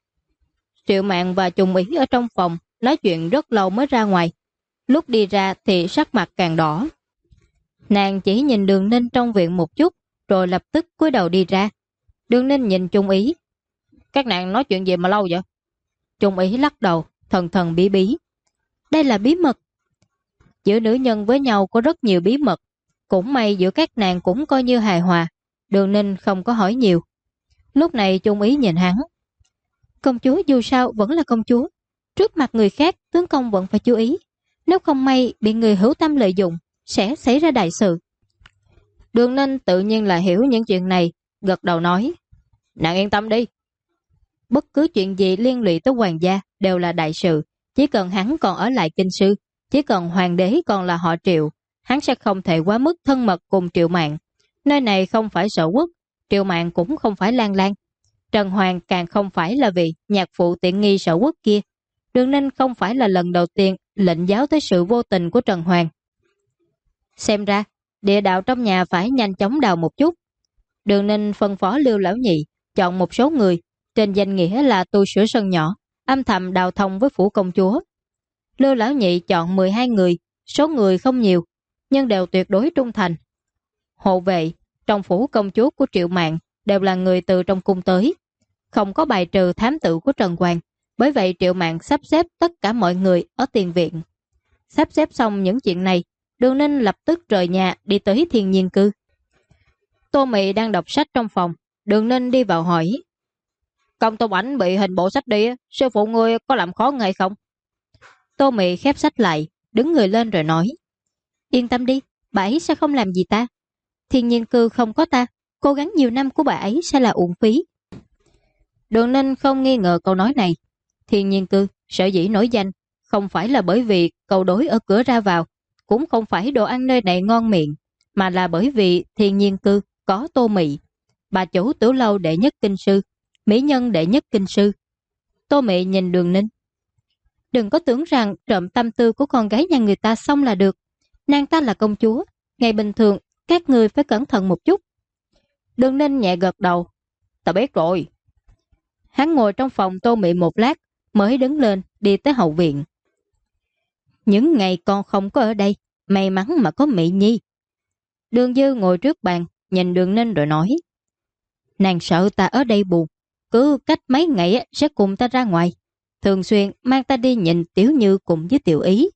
Triệu Mạn và Trùng Ý ở trong phòng nói chuyện rất lâu mới ra ngoài. Lúc đi ra thì sắc mặt càng đỏ. Nàng chỉ nhìn Đường Ninh trong viện một chút, rồi lập tức cúi đầu đi ra. Đường Ninh nhìn Trung Ý. Các nàng nói chuyện gì mà lâu vậy? Trung Ý lắc đầu, thần thần bí bí. Đây là bí mật. Giữa nữ nhân với nhau có rất nhiều bí mật. Cũng may giữa các nàng cũng coi như hài hòa. Đường Ninh không có hỏi nhiều. Lúc này Trung Ý nhìn hắn. Công chúa dù sao vẫn là công chúa. Trước mặt người khác tướng công vẫn phải chú ý. Nếu không may bị người hữu tâm lợi dụng, sẽ xảy ra đại sự. Đường Ninh tự nhiên là hiểu những chuyện này, gật đầu nói. Nàng yên tâm đi. Bất cứ chuyện gì liên lụy tới hoàng gia đều là đại sự. Chỉ cần hắn còn ở lại kinh sư, chỉ cần hoàng đế còn là họ Triệu, hắn sẽ không thể quá mức thân mật cùng Triệu Mạn. Nơi này không phải Sở Quốc, Triệu Mạn cũng không phải Lan Lan. Trần Hoàng càng không phải là vị nhạc phụ tiện nghi Sở Quốc kia. Đường Ninh không phải là lần đầu tiên lệnh giáo tới sự vô tình của Trần Hoàng. Xem ra, địa đạo trong nhà phải nhanh chóng đào một chút. Đường Ninh phân phó Lưu Lão Nhị chọn một số người, trên danh nghĩa là tu sửa sân nhỏ, âm thầm đào thông với phủ công chúa. Lưu Lão Nhị chọn 12 người, số người không nhiều, nhưng đều tuyệt đối trung thành. Hộ vệ trong phủ công chúa của Triệu Mạn đều là người từ trong cung tới, không có bài trừ thám tử của Trần Hoàng. Bởi vậy Triệu Mạn sắp xếp tất cả mọi người ở tiền viện. Sắp xếp xong những chuyện này, Đường Ninh lập tức rời nhà đi tới Thiên Nhiên Cư. Tô Mị đang đọc sách trong phòng. Đường Ninh đi vào hỏi. Công Tôn Ảnh bị hình bộ sách đi, sư phụ ngươi có làm khó ngay không? Tô Mị khép sách lại, đứng người lên rồi nói. Yên tâm đi, bà ấy sẽ không làm gì ta. Thiên Nhiên Cư không có ta, cố gắng nhiều năm của bà ấy sẽ là uổng phí. Đường Ninh không nghi ngờ câu nói này. Thiên Nhiên Cư sở dĩ nổi danh không phải là bởi vì cầu đối ở cửa ra vào, cũng không phải đồ ăn nơi này ngon miệng, mà là bởi vì Thiên Nhiên Cư có Tô Mị, bà chủ tiểu lâu đệ nhất kinh sư, mỹ nhân đệ nhất kinh sư. Tô Mị nhìn Đường Ninh. Đừng có tưởng rằng trộm tâm tư của con gái nhà người ta xong là được. Nàng ta là công chúa, ngày bình thường các người phải cẩn thận một chút. Đường Ninh nhẹ gật đầu. Ta biết rồi. Hắn ngồi trong phòng Tô Mị một lát mới đứng lên đi tới hậu viện. Những ngày con không có ở đây, may mắn mà có Mị Nhi. Đường Dư ngồi trước bàn nhìn Đường Ninh rồi nói. Nàng sợ ta ở đây buồn, cứ cách mấy ngày sẽ cùng ta ra ngoài, thường xuyên mang ta đi nhìn Tiểu Như cùng với Tiểu Ý.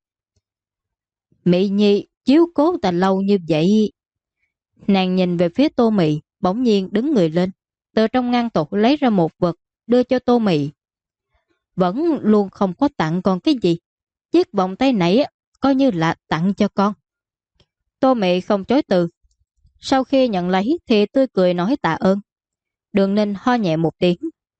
Mị Nhi chiếu cố ta lâu như vậy. Nàng nhìn về phía Tô Mị, bỗng nhiên đứng người lên, từ trong ngăn tủ lấy ra một vật đưa cho Tô Mị. Vẫn luôn không có tặng con cái gì, chiếc vòng tay này coi như là tặng cho con. Tô Mị không chối từ. Sau khi nhận lấy thì tươi cười nói tạ ơn. Đường Ninh ho nhẹ một tiếng.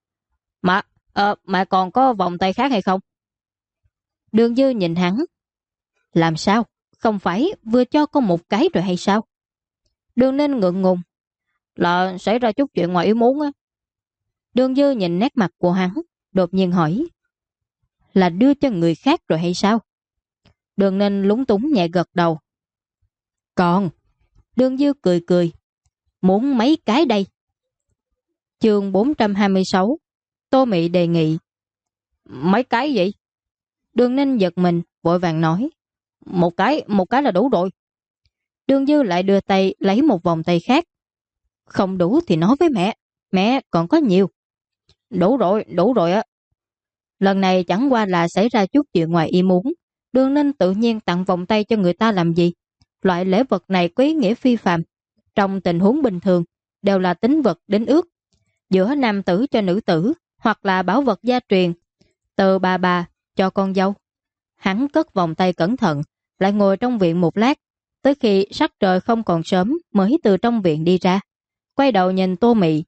Mà còn có vòng tay khác hay không? Đường Dư nhìn hắn. Làm sao? Không phải vừa cho con một cái rồi hay sao? Đường Ninh ngượng ngùng. Là xảy ra chút chuyện ngoài ý muốn á. Đường Dư nhìn nét mặt của hắn, đột nhiên hỏi. Là đưa cho người khác rồi hay sao? Đường Ninh lúng túng nhẹ gật đầu. Còn. Đường Dư cười cười. Muốn mấy cái đây? Chương 426. Tô Mị đề nghị. Mấy cái gì? Đường Ninh giật mình, vội vàng nói. Một cái là đủ rồi. Đường Dư lại đưa tay lấy một vòng tay khác. Không đủ thì nói với mẹ còn có nhiều. Đủ rồi á. Lần này chẳng qua là xảy ra chút chuyện ngoài ý muốn. Đường Ninh tự nhiên tặng vòng tay cho người ta làm gì? Loại lễ vật này có ý nghĩa phi phàm. Trong tình huống bình thường, đều là tín vật đính ước. Giữa nam tử cho nữ tử, hoặc là bảo vật gia truyền, từ bà cho con dâu. Hắn cất vòng tay cẩn thận, lại ngồi trong viện một lát, tới khi sắc trời không còn sớm mới từ trong viện đi ra. Quay đầu nhìn Tô Mị.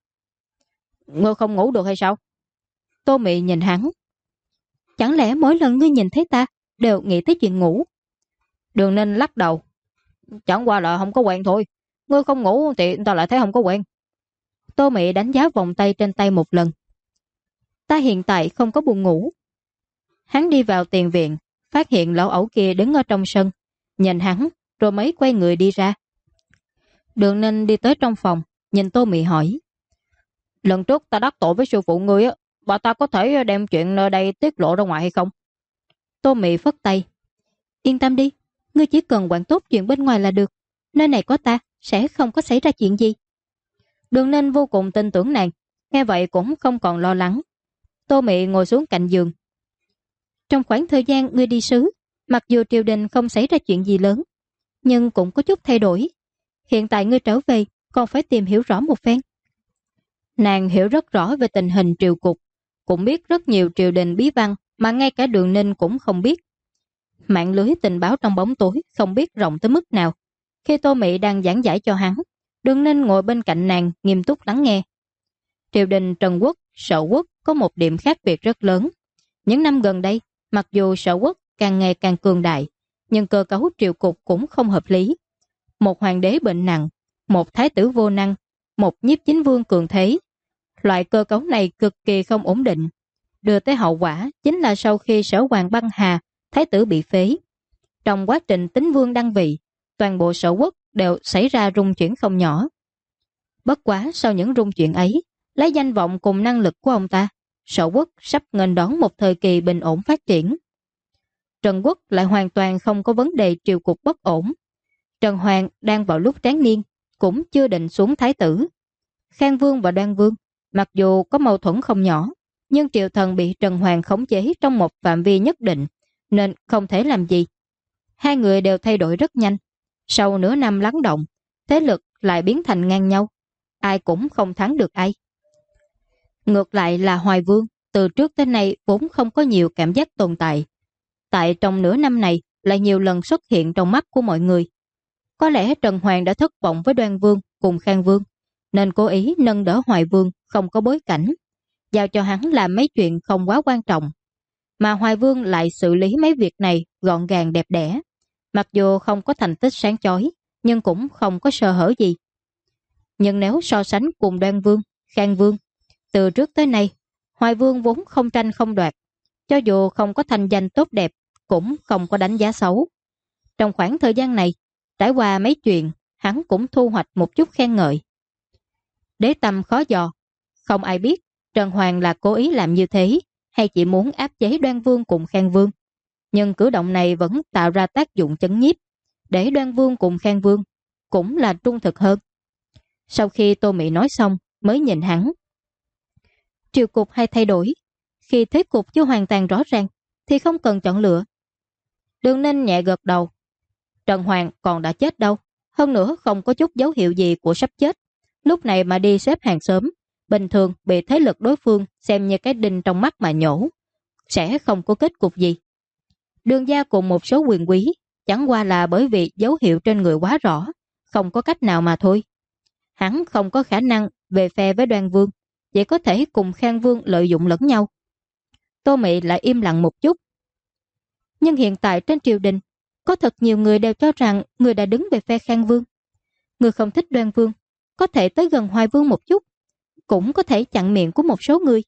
Ngươi không ngủ được hay sao? Tô Mị nhìn hắn. Chẳng lẽ mỗi lần ngươi nhìn thấy ta đều nghĩ tới chuyện ngủ? Đường Ninh lắc đầu. Chẳng qua là không có quen thôi. Ngươi không ngủ thì ta lại thấy không có quen. Tô Mị đánh giá vòng tay trên tay một lần. Ta hiện tại không có buồn ngủ. Hắn đi vào tiền viện, phát hiện lão ẩu kia đứng ở trong sân, nhìn hắn rồi mới quay người đi ra. Đường Ninh đi tới trong phòng, nhìn Tô Mị hỏi. Lần trước ta đắc tội với sư phụ ngươi á, bà ta có thể đem chuyện nơi đây tiết lộ ra ngoài hay không? Tô Mị phất tay. Yên tâm đi, ngươi chỉ cần quản tốt chuyện bên ngoài là được. Nơi này có ta, sẽ không có xảy ra chuyện gì. Đường Ninh vô cùng tin tưởng nàng, nghe vậy cũng không còn lo lắng. Tô Mị ngồi xuống cạnh giường. Trong khoảng thời gian ngươi đi sứ, mặc dù triều đình không xảy ra chuyện gì lớn, nhưng cũng có chút thay đổi. Hiện tại ngươi trở về, còn phải tìm hiểu rõ một phen. Nàng hiểu rất rõ về tình hình triều cục, cũng biết rất nhiều triều đình bí văn mà ngay cả Đường Ninh cũng không biết. Mạng lưới tình báo trong bóng tối không biết rộng tới mức nào. Khi Tô Mị đang giảng giải cho hắn, Đường Ninh ngồi bên cạnh nàng nghiêm túc lắng nghe. Triều đình Trần Quốc, Sở Quốc có một điểm khác biệt rất lớn. Những năm gần đây, mặc dù Sở Quốc càng ngày càng cường đại, nhưng cơ cấu triều cục cũng không hợp lý. Một hoàng đế bệnh nặng, một thái tử vô năng, một nhiếp chính vương cường thế. Loại cơ cấu này cực kỳ không ổn định. Đưa tới hậu quả chính là sau khi Sở Hoàng băng hà, thái tử bị phế. Trong quá trình Tín Vương đăng vị, toàn bộ Sở Quốc đều xảy ra rung chuyển không nhỏ. Bất quá sau những rung chuyển ấy, lấy danh vọng cùng năng lực của ông ta, Sở Quốc sắp nghênh đón một thời kỳ bình ổn phát triển. Trần Quốc lại hoàn toàn không có vấn đề triều cục bất ổn. Trần Hoàng đang vào lúc tráng niên, cũng chưa định xuống thái tử. Khang Vương và Đoan Vương, mặc dù có mâu thuẫn không nhỏ, nhưng triều thần bị Trần Hoàng khống chế trong một phạm vi nhất định, nên không thể làm gì. Hai người đều thay đổi rất nhanh. Sau nửa năm lắng động, thế lực lại biến thành ngang nhau. Ai cũng không thắng được ai. Ngược lại là Hoài Vương, từ trước tới nay vốn không có nhiều cảm giác tồn tại. Tại trong nửa năm này lại nhiều lần xuất hiện trong mắt của mọi người. Có lẽ Trần Hoàng đã thất vọng với Đoan Vương cùng Khang Vương, nên cố ý nâng đỡ Hoài Vương không có bối cảnh, giao cho hắn làm mấy chuyện không quá quan trọng. Mà Hoài Vương lại xử lý mấy việc này gọn gàng đẹp đẽ. Mặc dù không có thành tích sáng chói, nhưng cũng không có sơ hở gì. Nhưng nếu so sánh cùng Đoan Vương, Khang Vương, từ trước tới nay, Hoài Vương vốn không tranh không đoạt. Cho dù không có thành danh tốt đẹp, cũng không có đánh giá xấu. Trong khoảng thời gian này, trải qua mấy chuyện, hắn cũng thu hoạch một chút khen ngợi. Đế tâm khó dò, không ai biết Trần Hoàng là cố ý làm như thế, hay chỉ muốn áp chế Đoan Vương cùng Khang Vương. Nhưng cử động này vẫn tạo ra tác dụng chấn nhiếp, để Đoan Vương cùng Khang Vương cũng là trung thực hơn. Sau khi Tô Mị nói xong, mới nhìn hắn. Triều cục hay thay đổi, khi thế cục chưa hoàn toàn rõ ràng, thì không cần chọn lựa. Đường Ninh nhẹ gật đầu. Trần Hoàng còn đã chết đâu, hơn nữa không có chút dấu hiệu gì của sắp chết. Lúc này mà đi xếp hàng sớm, bình thường bị thế lực đối phương xem như cái đinh trong mắt mà nhổ, sẽ không có kết cục gì. Đường gia cùng một số quyền quý, chẳng qua là bởi vì dấu hiệu trên người quá rõ, không có cách nào mà thôi. Hắn không có khả năng về phe với Đoan Vương, chỉ có thể cùng Khang Vương lợi dụng lẫn nhau. Tô Mị lại im lặng một chút. Nhưng hiện tại trên triều đình, có thật nhiều người đều cho rằng người đã đứng về phe Khang Vương. Người không thích Đoan Vương, có thể tới gần Hoài Vương một chút, cũng có thể chặn miệng của một số người.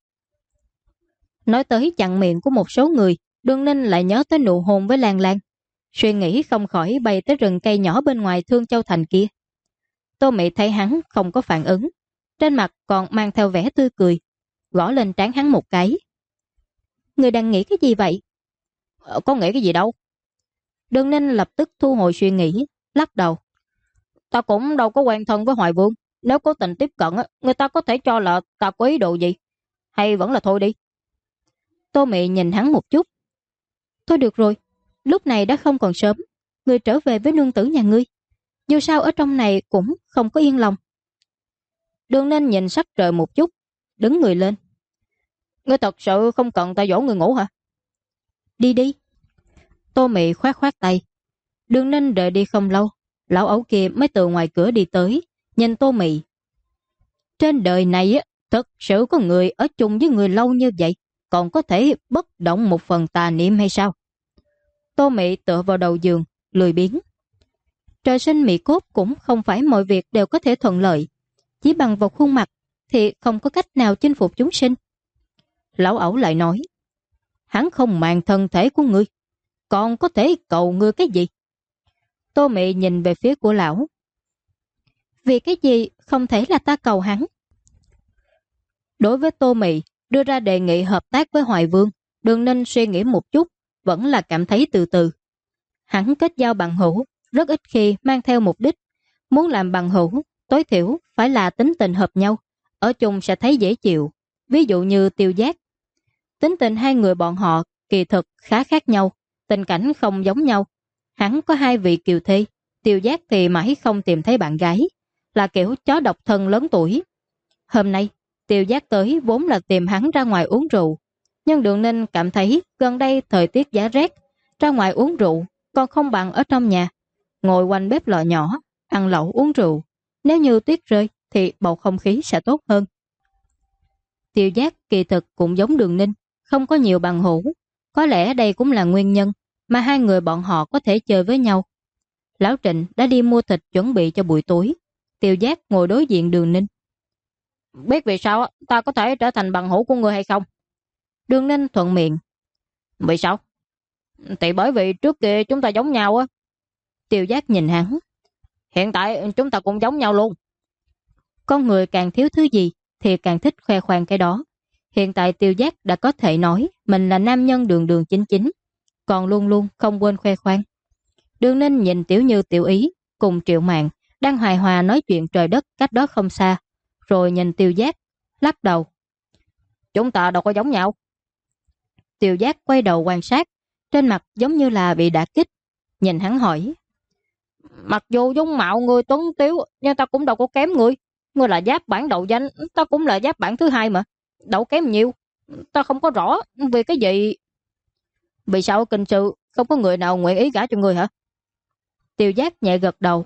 Nói tới chặn miệng của một số người, Đường Ninh lại nhớ tới nụ hôn với Lan Lan. Suy nghĩ không khỏi bay tới rừng cây nhỏ bên ngoài Thương Châu Thành kia. Tô Mị thấy hắn không có phản ứng, trên mặt còn mang theo vẻ tươi cười, gõ lên trán hắn một cái. Người đang nghĩ cái gì vậy? Có nghĩ cái gì đâu. Đường Ninh lập tức thu hồi suy nghĩ, lắc đầu. Ta cũng đâu có quen thân với Hoài Vương. Nếu cố tình tiếp cận, người ta có thể cho là ta có ý đồ gì. Hay vẫn là thôi đi. Tô Mị nhìn hắn một chút. Thôi được rồi, lúc này đã không còn sớm, ngươi trở về với nương tử nhà ngươi. Dù sao ở trong này cũng không có yên lòng. Đường Ninh nhìn sắc trời một chút, đứng người lên. Ngươi thật sự không cần ta dỗ người ngủ hả? Đi đi. Tô Mị khoát khoát tay. Đường Ninh đợi đi không lâu, lão ẩu kia mới từ ngoài cửa đi tới, nhìn Tô Mị. Trên đời này thật sự có người ở chung với người lâu như vậy, còn có thể bất động một phần tà niệm hay sao? Tô Mị tựa vào đầu giường, lười biếng. Trời sinh Mị cốt cũng không phải mọi việc đều có thể thuận lợi. Chỉ bằng vào khuôn mặt thì không có cách nào chinh phục chúng sinh. Lão ẩu lại nói, hắn không màng thân thể của ngươi, còn có thể cầu ngươi cái gì? Tô Mị nhìn về phía của lão. Vì cái gì không thể là ta cầu hắn? Đối với Tô Mị đưa ra đề nghị hợp tác với Hoài Vương, Đường Ninh suy nghĩ một chút, vẫn là cảm thấy từ từ. Hắn kết giao bằng hữu, rất ít khi mang theo mục đích. Muốn làm bằng hữu, tối thiểu phải là tính tình hợp nhau, ở chung sẽ thấy dễ chịu. Ví dụ như Tiêu Giác. Tính tình hai người bọn họ kỳ thực khá khác nhau, tình cảnh không giống nhau. Hắn có hai vị kiều thê, Tiêu Giác thì mãi không tìm thấy bạn gái, là kiểu chó độc thân lớn tuổi. Hôm nay, Tiêu Giác tới vốn là tìm hắn ra ngoài uống rượu, nhưng Đường Ninh cảm thấy gần đây thời tiết giá rét, ra ngoài uống rượu còn không bằng ở trong nhà, ngồi quanh bếp lò nhỏ, ăn lẩu uống rượu. Nếu như tuyết rơi thì bầu không khí sẽ tốt hơn. Tiêu Giác kỳ thực cũng giống Đường Ninh, không có nhiều bằng hữu, có lẽ đây cũng là nguyên nhân mà hai người bọn họ có thể chơi với nhau. Lão Trịnh đã đi mua thịt chuẩn bị cho buổi tối. Tiêu Giác ngồi đối diện Đường Ninh. Biết vì sao ta có thể trở thành bằng hữu của ngươi hay không? Đường Ninh thuận miệng. Vì sao? Thì bởi vì trước kia chúng ta giống nhau á. Tiêu Giác nhìn hắn. Hiện tại chúng ta cũng giống nhau luôn. Con người càng thiếu thứ gì thì càng thích khoe khoang cái đó. Hiện tại Tiêu Giác đã có thể nói mình là nam nhân đường đường chính chính, còn luôn luôn không quên khoe khoang. Đường Ninh nhìn Tiểu Như Tiểu Ý cùng Triệu Mạn đang hài hòa nói chuyện trời đất cách đó không xa, rồi nhìn Tiêu Giác, lắc đầu. Chúng ta đâu có giống nhau. Tiêu Giác quay đầu quan sát, trên mặt giống như là bị đả kích, nhìn hắn hỏi. Mặc dù dung mạo người tuấn tiếu, nhưng ta cũng đâu có kém người. Ngươi là giáp bản đầu danh, ta cũng là giáp bản thứ hai mà. Đâu kém nhiều. Ta không có rõ vì cái gì. Vì sao ở kinh sư không có người nào nguyện ý gả cho ngươi hả? Tiêu Giác nhẹ gật đầu.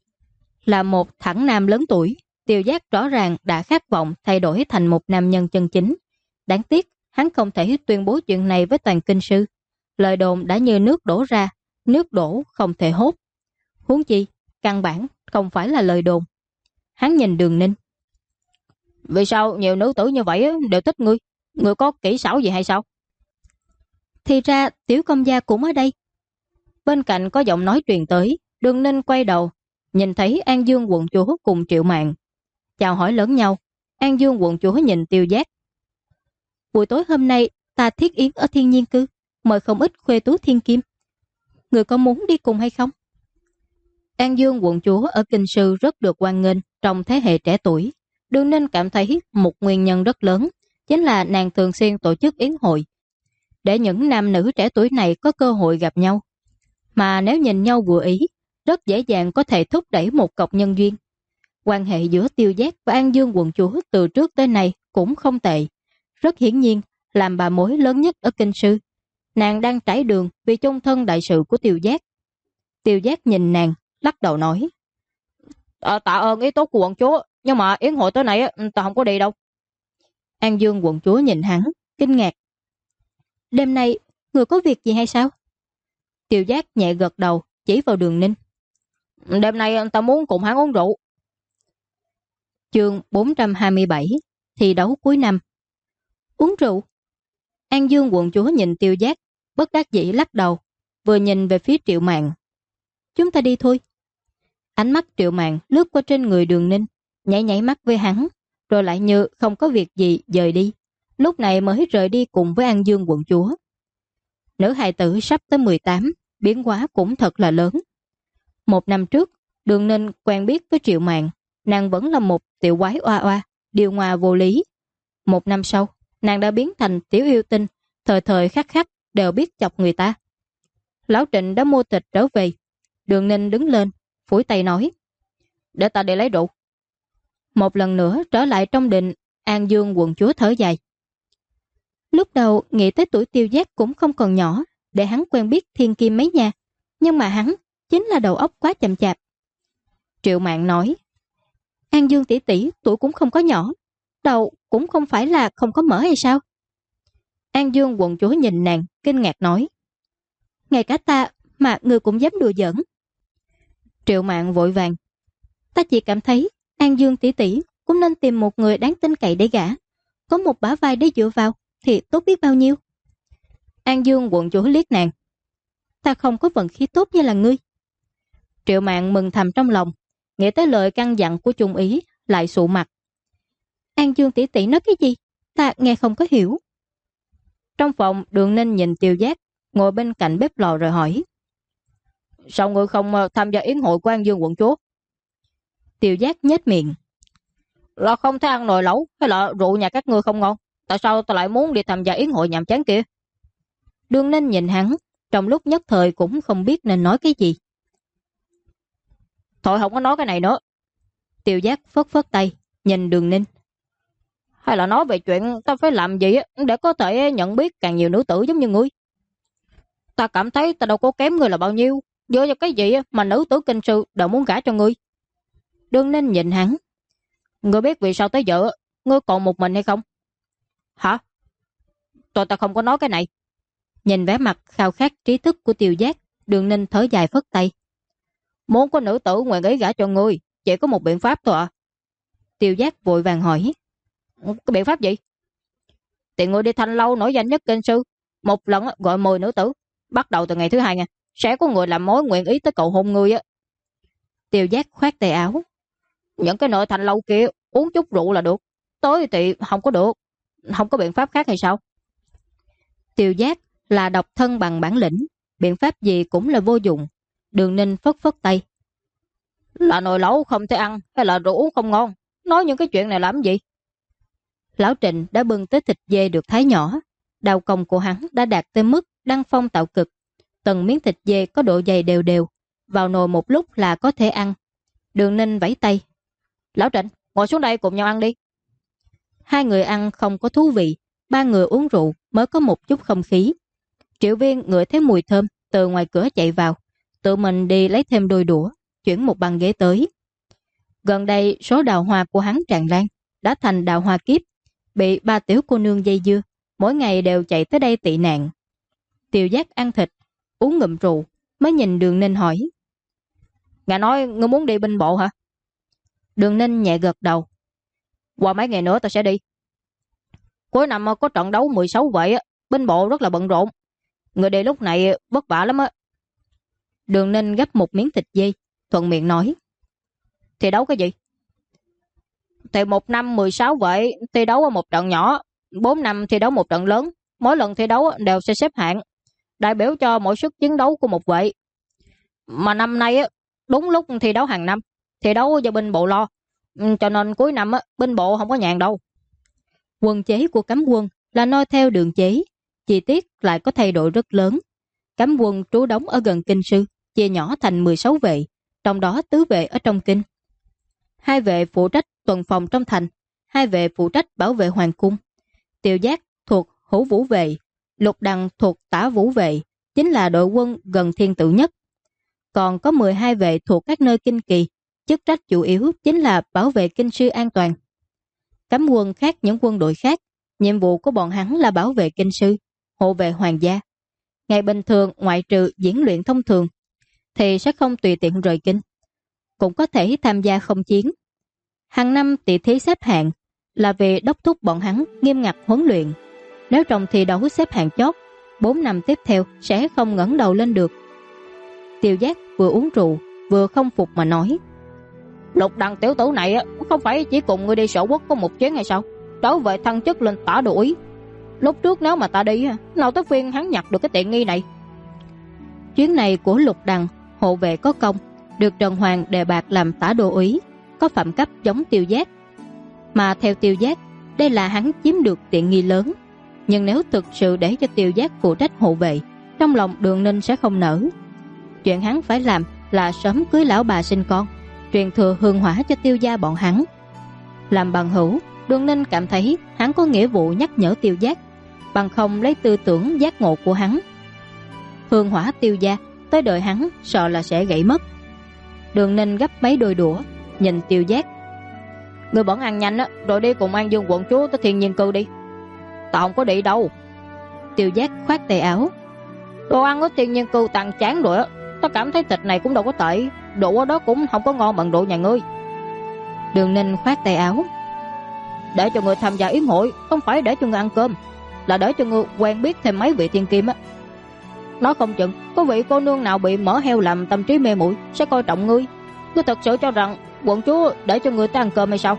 Là một thẳng nam lớn tuổi, Tiêu Giác rõ ràng đã khát vọng thay đổi thành một nam nhân chân chính. Đáng tiếc, hắn không thể tuyên bố chuyện này với toàn kinh sư. Lời đồn đã như nước đổ ra, nước đổ không thể hốt. Huống chi, căn bản không phải là lời đồn. Hắn nhìn Đường Ninh. Vì sao nhiều nữ tử như vậy đều thích ngươi? Ngươi có kỹ xảo gì hay sao? Thì ra Tiểu công gia cũng ở đây. Bên cạnh có giọng nói truyền tới. Đường Ninh quay đầu, nhìn thấy An Dương quận chúa cùng Triệu Mạn. Chào hỏi lẫn nhau. An Dương quận chúa nhìn Tiêu Giác. Buổi tối hôm nay ta thiết yến ở Thiên Nhiên Cư, mời không ít khuê tú thiên kim. Người có muốn đi cùng hay không? An Dương quận chúa ở kinh sư rất được hoan nghênh trong thế hệ trẻ tuổi. Đường Ninh cảm thấy một nguyên nhân rất lớn chính là nàng thường xuyên tổ chức yến hội để những nam nữ trẻ tuổi này có cơ hội gặp nhau. Mà nếu nhìn nhau vừa ý, rất dễ dàng có thể thúc đẩy một cọc nhân duyên. Quan hệ giữa Tiêu Giác và An Dương quận chúa từ trước tới nay cũng không tệ. Rất hiển nhiên, làm bà mối lớn nhất ở kinh sư, nàng đang trải đường vì chung thân đại sự của Tiêu Giác. Tiêu Giác nhìn nàng, lắc đầu nói. Tạ ơn ý tốt của quận chúa, nhưng mà yến hội tới này ta không có đi đâu. An Dương quận chúa nhìn hắn, kinh ngạc. Đêm nay, người có việc gì hay sao? Tiêu Giác nhẹ gật đầu, chỉ vào Đường Ninh. Đêm nay ta muốn cùng hắn uống rượu. Chương 427, thi đấu cuối năm. Uống rượu? An Dương quận chúa nhìn Tiêu Giác, bất đắc dĩ lắc đầu, vừa nhìn về phía Triệu Mạn. Chúng ta đi thôi. Ánh mắt Triệu Mạn lướt qua trên người Đường Ninh, nhảy nhảy mắt với hắn, rồi lại như không có việc gì dời đi. Lúc này mới rời đi cùng với An Dương quận chúa. Nữ hài tử sắp tới 18, biến hóa cũng thật là lớn. Một năm trước, Đường Ninh quen biết với Triệu Mạn, nàng vẫn là một tiểu quái oa oa, điều hòa vô lý. Một năm sau, nàng đã biến thành tiểu yêu tinh, thời thời khắc khắc đều biết chọc người ta. Lão Trịnh đã mua thịt trở về. Đường Ninh đứng lên, phủi tay nói: "Để ta đi lấy rượu." Một lần nữa trở lại trong đình, An Dương quận chúa thở dài. Lúc đầu nghĩ tới tuổi Tiêu Giác cũng không còn nhỏ để hắn quen biết thiên kim mấy nhà, nhưng mà hắn chính là đầu óc quá chậm chạp. Triệu Mạn nói: "An Dương tỷ tỷ tuổi cũng không có nhỏ, đầu cũng không phải là không có mỡ hay sao?" An Dương quận chúa nhìn nàng, kinh ngạc nói: "Ngay cả ta mà người cũng dám đùa giỡn." Triệu Mạn vội vàng: "Ta chỉ cảm thấy An Dương tỷ tỷ cũng nên tìm một người đáng tin cậy để gả, có một bả vai để dựa vào thì tốt biết bao nhiêu." An Dương quận chúa liếc nàng: "Ta không có vận khí tốt như là ngươi." Triệu Mạn mừng thầm trong lòng, nghĩ tới lời căn dặn của Trung Ý, lại sụ mặt: "An Dương tỷ tỷ nói cái gì? Ta nghe không có hiểu." Trong phòng, Đường Ninh nhìn Tiêu Giác ngồi bên cạnh bếp lò rồi hỏi: "Sao ngươi không tham gia yến hội của An Dương quận chúa?" Tiêu Giác nhếch miệng: "Là không thấy ăn nồi lẩu hay là rượu nhà các ngươi không ngon? Tại sao ta lại muốn đi tham gia yến hội nhàm chán kia?" Đường Ninh nhìn hắn, trong lúc nhất thời cũng không biết nên nói cái gì. "Thôi không có nói cái này nữa." Tiêu Giác phất phất tay, nhìn Đường Ninh: "Hay là nói về chuyện ta phải làm gì để có thể nhận biết càng nhiều nữ tử giống như ngươi? Ta cảm thấy ta đâu có kém ngươi là bao nhiêu, dựa vào cái gì mà nữ tử kinh sư đều muốn gả cho ngươi?" Đường Ninh nhìn hắn: "Ngươi biết vì sao tới giờ ngươi còn một mình hay không?" "Hả? Ta không có nói cái này." Nhìn vẻ mặt khao khát trí thức của Tiêu Giác, Đường Ninh thở dài phất tay: "Muốn có nữ tử nguyện ý gả cho ngươi, chỉ có một biện pháp thôi ạ." Tiêu Giác vội vàng hỏi: "Cái biện pháp gì?" "Thì ngươi đi Thanh Lâu nổi danh nhất kinh sư, một lần gọi 10 nữ tử, bắt đầu từ ngày thứ hai nha, sẽ có người làm mối nguyện ý tới cầu hôn ngươi á." Tiêu Giác khoát tay áo: "Những cái nơi Thanh Lâu kia uống chút rượu là được, tới thì không có được, không có biện pháp khác hay sao?" Tiêu Giác là độc thân bằng bản lĩnh, biện pháp gì cũng là vô dụng. Đường Ninh phất phất tay: "Là nồi lẩu không thể ăn hay là rượu uống không ngon, nói những cái chuyện này làm gì?" Lão Trịnh đã bưng tới thịt dê được thái nhỏ, đầu cong của hắn đã đạt tới mức đăng phong tạo cực. Từng miếng thịt dê có độ dày đều đều, vào nồi một lúc là có thể ăn. Đường Ninh vẫy tay: "Lão Trịnh, ngồi xuống đây cùng nhau ăn đi." Hai người ăn không có thú vị, ba người uống rượu mới có một chút không khí. Triệu Viên ngửi thấy mùi thơm từ ngoài cửa chạy vào, tự mình đi lấy thêm đôi đũa, chuyển một băng ghế tới. Gần đây số đào hoa của hắn tràn lan, đã thành đào hoa kiếp, bị ba tiểu cô nương dây dưa, mỗi ngày đều chạy tới đây tị nạn. Tiêu Giác ăn thịt, uống ngụm rượu, mới nhìn Đường Ninh hỏi: "Ngài nói ngươi muốn đi binh bộ hả?" Đường Ninh nhẹ gật đầu: "Qua mấy ngày nữa ta sẽ đi. Cuối năm có trận đấu 16 vậy, binh bộ rất là bận rộn. Người đi lúc này vất vả lắm á." Đường Ninh gấp một miếng thịt dê, thuận miệng nói: "Thi đấu cái gì?" "Thì một năm 16 vậy, thi đấu ở một trận nhỏ, 4 năm thi đấu một trận lớn, mỗi lần thi đấu đều sẽ xếp hạng, đại biểu cho mỗi sức chiến đấu của một vệ. Mà năm nay đúng lúc thi đấu hàng năm, thi đấu do binh bộ lo, cho nên cuối năm binh bộ không có nhàn đâu." Quân chế của cấm quân là noi theo đường chế, chi tiết lại có thay đổi rất lớn. Cấm quân trú đóng ở gần kinh sư, chia nhỏ thành 16 vệ, trong đó tứ vệ ở trong kinh. 2 vệ phụ trách tuần phòng trong thành, 2 vệ phụ trách bảo vệ hoàng cung. Tiêu Giác thuộc Hữu Vũ vệ, Lục Đằng thuộc Tả Vũ vệ, chính là đội quân gần thiên tử nhất. Còn có 12 vệ thuộc các nơi kinh kỳ, chức trách chủ yếu chính là bảo vệ kinh sư an toàn. Cấm quân khác những quân đội khác, nhiệm vụ của bọn hắn là bảo vệ kinh sư, hộ vệ hoàng gia. Ngày bình thường ngoại trừ diễn luyện thông thường, thì sẽ không tùy tiện rời kinh, cũng có thể tham gia không chiến. Hàng năm tỷ thí xếp hạng là vì đốc thúc bọn hắn nghiêm ngặt huấn luyện. Nếu trong thi đấu xếp hạng chót, 4 năm tiếp theo sẽ không ngẩng đầu lên được. Tiêu Giác vừa uống rượu vừa không phục mà nói: "Lục Đằng tiểu tử này không phải chỉ cùng ngươi đi Sở Quốc có một chuyến hay sao? Trở về thăng chức lên tả đô úy. Lúc trước nếu mà ta đi, nào tới phiên hắn nhặt được cái tiện nghi này." Chuyến này của Lục Đằng, hộ vệ có công, được Trần Hoàng đề bạt làm tả đô úy, có phẩm cấp giống Tiêu Giác. Mà theo Tiêu Giác, đây là hắn chiếm được tiện nghi lớn. Nhưng nếu thực sự để cho Tiêu Giác phụ trách hộ vệ, trong lòng Đường Ninh sẽ không nỡ. Chuyện hắn phải làm là sớm cưới lão bà sinh con, truyền thừa hương hỏa cho Tiêu gia bọn hắn. Làm bằng hữu, Đường Ninh cảm thấy hắn có nghĩa vụ nhắc nhở Tiêu Giác, bằng không lấy tư tưởng giác ngộ của hắn. Hương hỏa Tiêu gia tới đợi hắn sợ là sẽ gãy mất. Đường Ninh gấp mấy đôi đũa, nhìn Tiêu Giác. Người bận ăn nhanh á, rồi đi cùng An Dương quận chúa tới Thiên Nhiên Cư đi. Tao không có đi đâu. Tiêu Giác khoát tay áo. Đồ ăn ở Thiên Nhiên Cư tàn chán rồi á, tao cảm thấy thịt này cũng đâu có tệ, đồ ở đó cũng không có ngon bằng đồ nhà ngươi. Đường Ninh khoát tay áo. Để cho người tham gia yến hội, không phải để cho người ăn cơm, là để cho người quen biết thêm mấy vị thiên kim á. Nói không chừng có vị cô nương nào bị mỡ heo làm tâm trí mê muội sẽ coi trọng ngươi. Ngươi thật sự cho rằng quận chúa để cho người ta ăn cơm hay sao?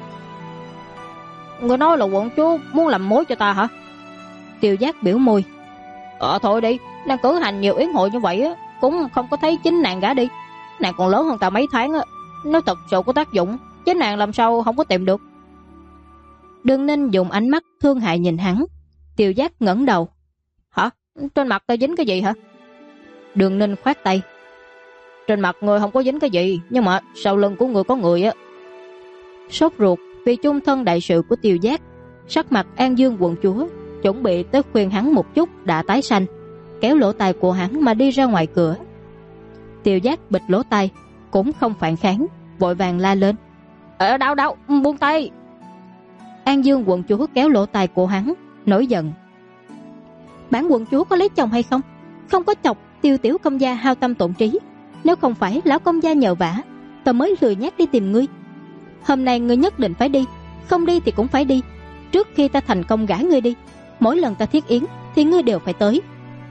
Ngươi nói là quận chúa muốn làm mối cho ta hả? Tiêu Giác biểu môi. Thôi đi, nàng cử hành nhiều yến hội như vậy á, cũng không có thấy chính nàng gả đi. Nàng còn lớn hơn ta mấy tháng á, nếu thật sự có tác dụng, chính nàng làm sao không có tìm được. Đường Ninh dùng ánh mắt thương hại nhìn hắn. Tiêu Giác ngẩng đầu. Hả? Trên mặt ta dính cái gì hả? Đường Ninh khoát tay. Trên mặt người không có dính cái gì, nhưng mà sau lưng của người có người á. Sốt ruột vì chung thân đại sự của Tiêu Giác, sắc mặt An Dương quận chúa chuẩn bị tới khuyên hắn một chút đã tái xanh, kéo lỗ tai của hắn mà đi ra ngoài cửa. Tiêu Giác bịch lỗ tai, cũng không phản kháng, vội vàng la lên. Đau, buông tay. An Dương quận chúa kéo lỗ tai của hắn, nổi giận. Bản quận chúa có lấy chồng hay không? Không có chọc Tiêu tiểu công gia hao tâm tổn trí. Nếu không phải lão công gia nhờ vả, ta mới lười nhác đi tìm ngươi. Hôm nay ngươi nhất định phải đi, không đi thì cũng phải đi. Trước khi ta thành công gả ngươi đi, mỗi lần ta thiết yến thì ngươi đều phải tới.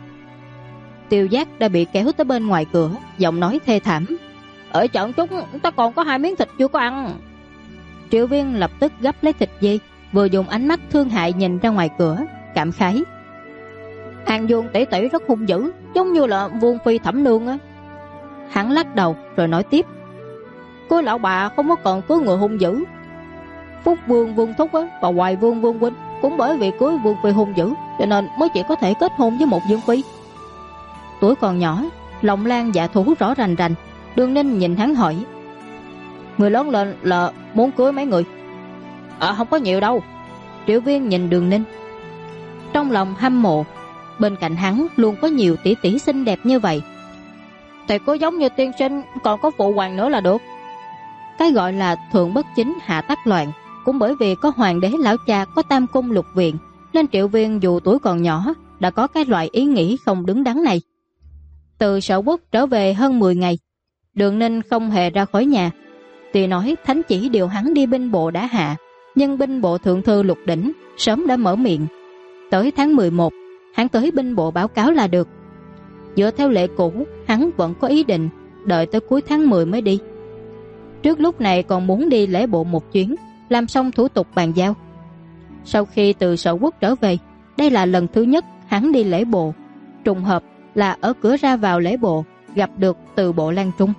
Tiêu Giác đã bị kéo tới bên ngoài cửa, giọng nói thê thảm. Ở chọn chút, ta còn có 2 miếng thịt chưa có ăn. Triệu Viên lập tức gấp lấy thịt dê, vừa dùng ánh mắt thương hại nhìn ra ngoài cửa, cảm khái. An Dương tỷ tỷ rất hung dữ, giống như là Vương phi Thẩm Nương á. Hắn lắc đầu rồi nói tiếp. Cưới lão bà không có còn cưới người hung dữ. Phúc Vương Vương Thúc á, và Hoài Vương Vương Huynh cũng bởi vì cưới Vương phi hung dữ, cho nên mới chỉ có thể kết hôn với một Dương phi. Tuổi còn nhỏ, lòng lan dạ thú rõ rành rành. Đường Ninh nhìn hắn hỏi. Người lớn lên là muốn cưới mấy người? Không có nhiều đâu. Triệu Viên nhìn Đường Ninh, trong lòng hâm mộ. Bên cạnh hắn luôn có nhiều tỷ tỷ xinh đẹp như vậy. Thì có giống như tiên sinh, còn có phụ hoàng nữa là được. Cái gọi là thượng bất chính hạ tắc loạn, cũng bởi vì có hoàng đế lão cha có tam cung lục viện, nên Triệu Viên dù tuổi còn nhỏ đã có cái loại ý nghĩ không đứng đắn này. Từ Sở Quốc trở về hơn 10 ngày, Đường Ninh không hề ra khỏi nhà. Tuy nói thánh chỉ điều hắn đi binh bộ đã hạ, nhưng binh bộ thượng thư Lục Đỉnh sớm đã mở miệng. Tới tháng 11, hắn tới binh bộ báo cáo là được. Dựa theo lệ cũ, hắn vẫn có ý định đợi tới cuối tháng 10 mới đi. Trước lúc này còn muốn đi lễ bộ một chuyến, làm xong thủ tục bàn giao. Sau khi từ Sở Quốc trở về, đây là lần thứ nhất hắn đi lễ bộ. Trùng hợp là ở cửa ra vào lễ bộ gặp được Từ Bộ Lan Trung.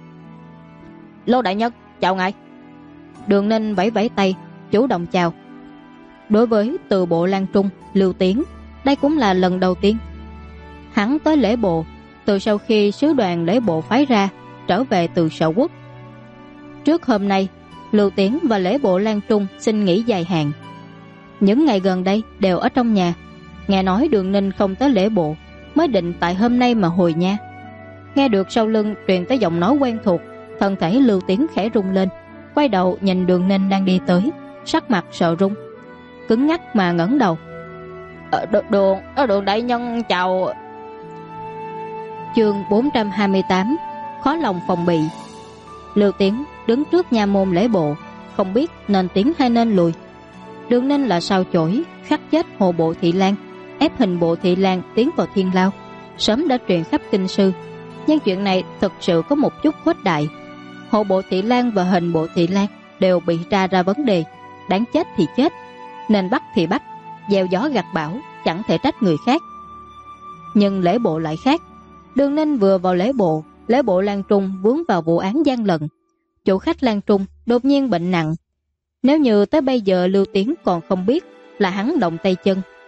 Lô đại nhân, chào ngài. Đường Ninh vẫy vẫy tay, chủ động chào. Đối với Từ Bộ Lan Trung, Lưu Tiến, đây cũng là lần đầu tiên hắn tới lễ bộ từ sau khi sứ đoàn lễ bộ phái ra trở về từ Sở Quốc. Trước hôm nay, Lưu Tiến và lễ bộ Lan Trung xin nghỉ dài hạn. Những ngày gần đây đều ở trong nhà. Nghe nói Đường Ninh không tới lễ bộ, mới định tại hôm nay mà hồi nha. Nghe được sau lưng truyền tới giọng nói quen thuộc, thân thể Lưu Tiến khẽ rung lên, quay đầu nhìn Đường Ninh đang đi tới, sắc mặt sợ run, cứng ngắc mà ngẩng đầu. Đường đại nhân chào. Chương 428, khó lòng phòng bị. Lưu Tiến đứng trước nha môn lễ bộ, không biết nên tiến hay nên lùi. Đường Ninh là sao chổi khắc chết Hồ Bộ Thị Lan, ép hình Bộ Thị Lan tiến vào thiên lao, sớm đã truyền khắp kinh sư. Nhưng chuyện này thực sự có một chút khuếch đại. Hồ Bộ Thị Lan và hình Bộ Thị Lan đều bị tra ra vấn đề, đáng chết thì chết, nên bắt thì bắt, gieo gió gặt bão, chẳng thể trách người khác. Nhưng lễ bộ lại khác. Đường Ninh vừa vào lễ bộ Lan Trung vướng vào vụ án gian lận. Chủ khách Lan Trung đột nhiên bệnh nặng. Nếu như tới bây giờ Lưu Tiến còn không biết là hắn động tay chân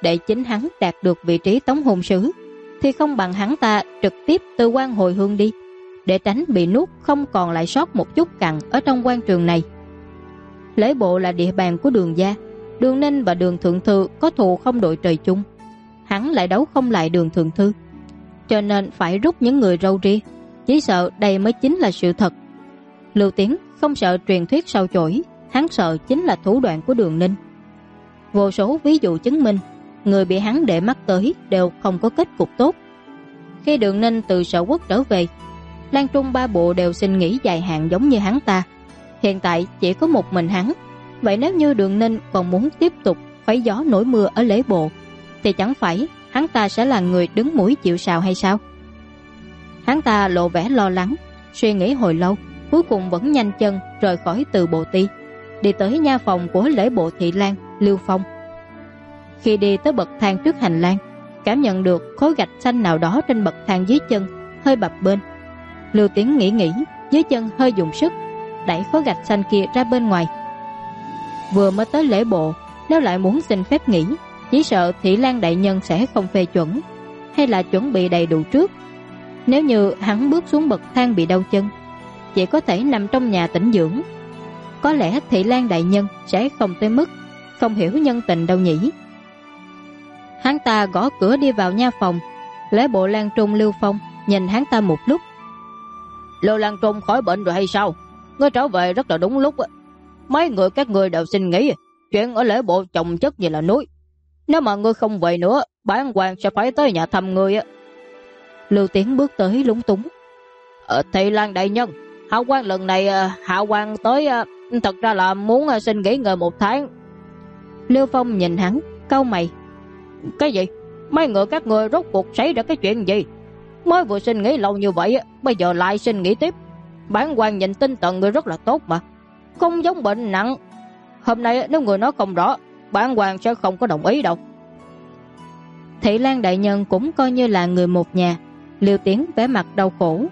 để chính hắn đạt được vị trí tống hôn sứ, thì không bằng hắn ta trực tiếp từ quan hồi hương đi, để tránh bị nuốt không còn lại sót một chút cặn ở trong quan trường này. Lễ bộ là địa bàn của Đường gia, Đường Ninh và Đường Thượng Thư có thù không đội trời chung, hắn lại đấu không lại Đường Thượng Thư, cho nên phải rút những người râu ria, chỉ sợ đây mới chính là sự thật. Lưu Tiến không sợ truyền thuyết sao chổi, hắn sợ chính là thủ đoạn của Đường Ninh. Vô số ví dụ chứng minh người bị hắn để mắt tới đều không có kết cục tốt. Khi Đường Ninh từ Sở Quốc trở về, Lan Trung ba bộ đều xin nghỉ dài hạn giống như hắn ta. Hiện tại chỉ có một mình hắn. Vậy nếu như Đường Ninh còn muốn tiếp tục khuấy gió nổi mưa ở lễ bộ, thì chẳng phải hắn ta sẽ là người đứng mũi chịu sào hay sao? Hắn ta lộ vẻ lo lắng, suy nghĩ hồi lâu, cuối cùng vẫn nhanh chân rời khỏi Từ Bộ Ti, đi tới nha phòng của lễ bộ thị lang Lưu Phong. Khi đi tới bậc thang trước hành lang, cảm nhận được khối gạch xanh nào đó trên bậc thang dưới chân hơi bập bênh. Lưu Tiến nghĩ dưới chân hơi dùng sức đẩy khối gạch xanh kia ra bên ngoài. Vừa mới tới lễ bộ, nếu lại muốn xin phép nghỉ, chỉ sợ thị lang đại nhân sẽ không phê chuẩn, hay là chuẩn bị đầy đủ trước. Nếu như hắn bước xuống bậc thang bị đau chân, chỉ có thể nằm trong nhà tĩnh dưỡng. Có lẽ thị lang đại nhân sẽ không tới mức không hiểu nhân tình đâu nhỉ. Hắn ta gõ cửa đi vào nha phòng. Lễ bộ Lan Trung Lưu Phong nhìn hắn ta một lúc. Lưu Lan Trung khỏi bệnh rồi hay sao? Ngươi trở về rất là đúng lúc. Mấy người các ngươi đều xin nghỉ. Chuyện ở lễ bộ chồng chất như là núi. Nếu mà ngươi không về nữa, bản quan sẽ phải tới nhà thăm ngươi. Lưu Tiến bước tới lúng túng. Thị lang đại nhân, hạ quan lần này hạ quan tới thật ra là muốn xin nghỉ ngơi 1 tháng. Lưu Phong nhìn hắn, cau mày. Cái gì? Mấy người các ngươi rốt cuộc xảy ra cái chuyện gì? Mới vừa xin nghỉ lâu như vậy, bây giờ lại xin nghỉ tiếp. Bản quan nhìn tinh thần người rất là tốt mà, không giống bệnh nặng. Hôm nay nếu người nói không rõ, bản quan sẽ không có đồng ý đâu. Thị lang đại nhân cũng coi như là người một nhà. Lưu Tiến vẻ mặt đau khổ.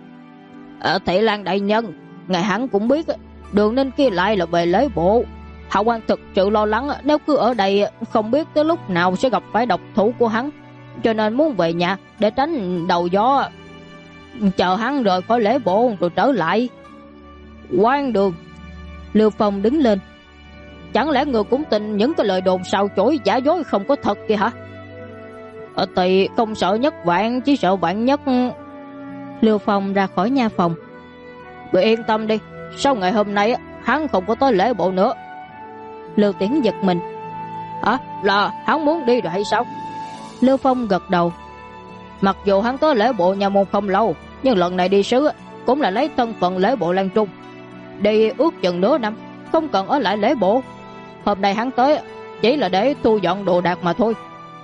Thị lang đại nhân, ngài hắn cũng biết Đường Ninh kia lại là về lễ bộ. Hạ quan thực sự lo lắng nếu cứ ở đây không biết tới lúc nào sẽ gặp phải độc thủ của hắn, cho nên muốn về nhà để tránh đầu gió, chờ hắn rời khỏi lễ bộ rồi trở lại. Quan Đường. Lưu Phong đứng lên. Chẳng lẽ người cũng tin những cái lời đồn xào chổi giả dối không có thật kìa hả? Thì không sợ nhất vạn, chỉ sợ vạn nhất. Lưu Phong ra khỏi nha phòng. Người yên tâm đi, sau ngày hôm nay hắn không có tới lễ bộ nữa. Lưu Tiến giật mình. Là hắn muốn đi rồi hay sao? Lưu Phong gật đầu. Mặc dù hắn tới lễ bộ nhà môn không lâu, nhưng lần này đi sứ cũng là lấy thân phận lễ bộ Lan Trung, đi ước chừng nửa năm, không cần ở lại lễ bộ. Hôm nay hắn tới chỉ là để thu dọn đồ đạc mà thôi.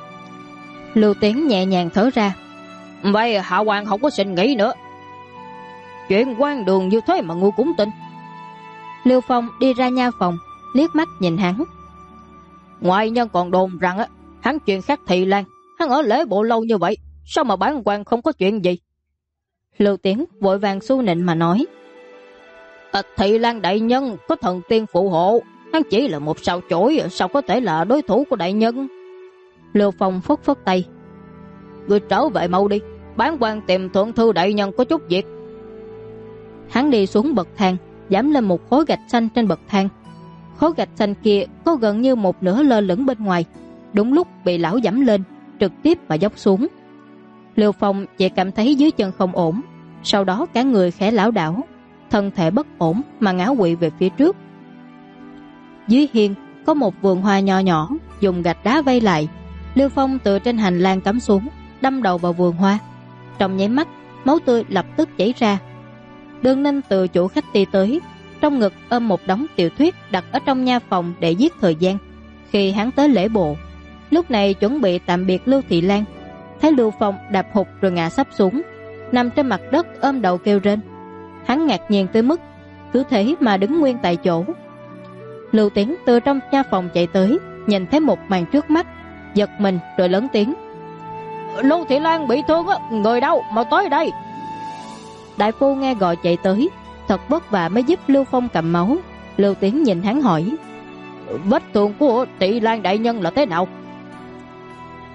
Lưu Tiến nhẹ nhàng thở ra. Vậy hạ quan không có xin nghỉ nữa. Chuyện quan đường như thế mà ngươi cũng tin? Lưu Phong đi ra nha phòng, liếc mắt nhìn hắn. Ngoại nhân còn đồn rằng hắn chuyện khác thị lang, hắn ở lễ bộ lâu như vậy, sao mà bản quan không có chuyện gì? Lưu Tiến vội vàng xu nịnh mà nói. Thị lang đại nhân có thần tiên phụ hộ, hắn chỉ là một sao chổi, sao có thể là đối thủ của đại nhân? Lưu Phong phất phất tay. Ngươi trở về mau đi, bản quan tìm thượng thư đại nhân có chút việc. Hắn đi xuống bậc thang, dẫm lên một khối gạch xanh trên bậc thang. Khối gạch xanh kia có gần như một nửa lơ lửng bên ngoài, đúng lúc bị lão dẫm lên, trực tiếp mà dốc xuống. Lưu Phong chỉ cảm thấy dưới chân không ổn, sau đó cả người khẽ lảo đảo, thân thể bất ổn mà ngã quỵ về phía trước. Dưới hiên có một vườn hoa nho nhỏ dùng gạch đá vây lại. Lưu Phong từ trên hành lang cắm xuống, đâm đầu vào vườn hoa. Trong nháy mắt, máu tươi lập tức chảy ra. Đường Ninh từ chỗ khách đi tới, trong ngực ôm một đống tiểu thuyết đặt ở trong nha phòng để giết thời gian. Khi hắn tới lễ bộ, lúc này chuẩn bị tạm biệt Lưu Thị Lan, thấy Lưu Phong đạp hụt rồi ngã sắp xuống, nằm trên mặt đất ôm đầu kêu rên. Hắn ngạc nhiên tới mức cứ thế mà đứng nguyên tại chỗ. Lưu Tiến từ trong nha phòng chạy tới, nhìn thấy một màn trước mắt, giật mình rồi lớn tiếng. Lưu Thị Lan bị thương á, người đâu mà tới đây? Đại phu nghe gọi chạy tới, thật vất vả mới giúp Lưu Phong cầm máu. Lưu Tiến nhìn hắn hỏi. Vết thương của Thị Lan đại nhân là thế nào?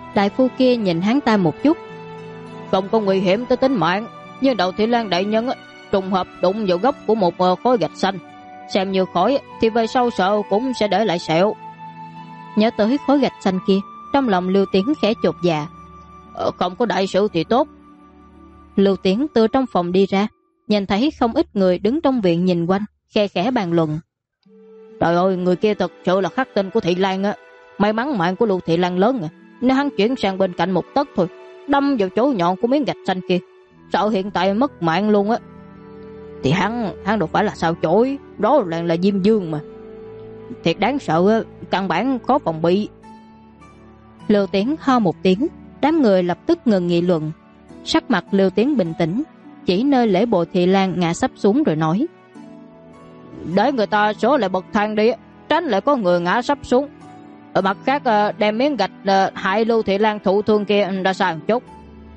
Đại phu kia nhìn hắn ta một chút. Không có nguy hiểm tới tính mạng, nhưng đầu Thị Lan đại nhân trùng hợp đụng vào gốc của một khối gạch xanh, xem như khỏi thì về sau sợ cũng sẽ để lại sẹo. Nhớ tới khối gạch xanh kia, trong lòng Lưu Tiến khẽ chột dạ. Không có đại sự thì tốt. Lưu Tiến từ trong phòng đi ra, nhìn thấy không ít người đứng trong viện nhìn quanh, khe khẽ bàn luận. Trời ơi, người kia thật sự là khắc tinh của Thị Lan á. May mắn mạng của Lưu Thị Lan lớn à. Nếu hắn chuyển sang bên cạnh một tấc thôi, đâm vào chỗ nhọn của miếng gạch xanh kia, sợ hiện tại mất mạng luôn á. Thì hắn đâu phải là sao chổi, đó là Diêm Dương mà. Thiệt đáng sợ á, căn bản có phòng bị. Lưu Tiến ho một tiếng, đám người lập tức ngừng nghị luận. Sắc mặt Lưu Tiến bình tĩnh, chỉ nơi lễ bộ Thị Lan ngã sắp xuống rồi nói. Để người ta số lại bậc thang đi, tránh lại có người ngã sắp xuống. Ở mặt khác đem miếng gạch hại Lưu Thị Lan thụ thương kia ra xa một chút.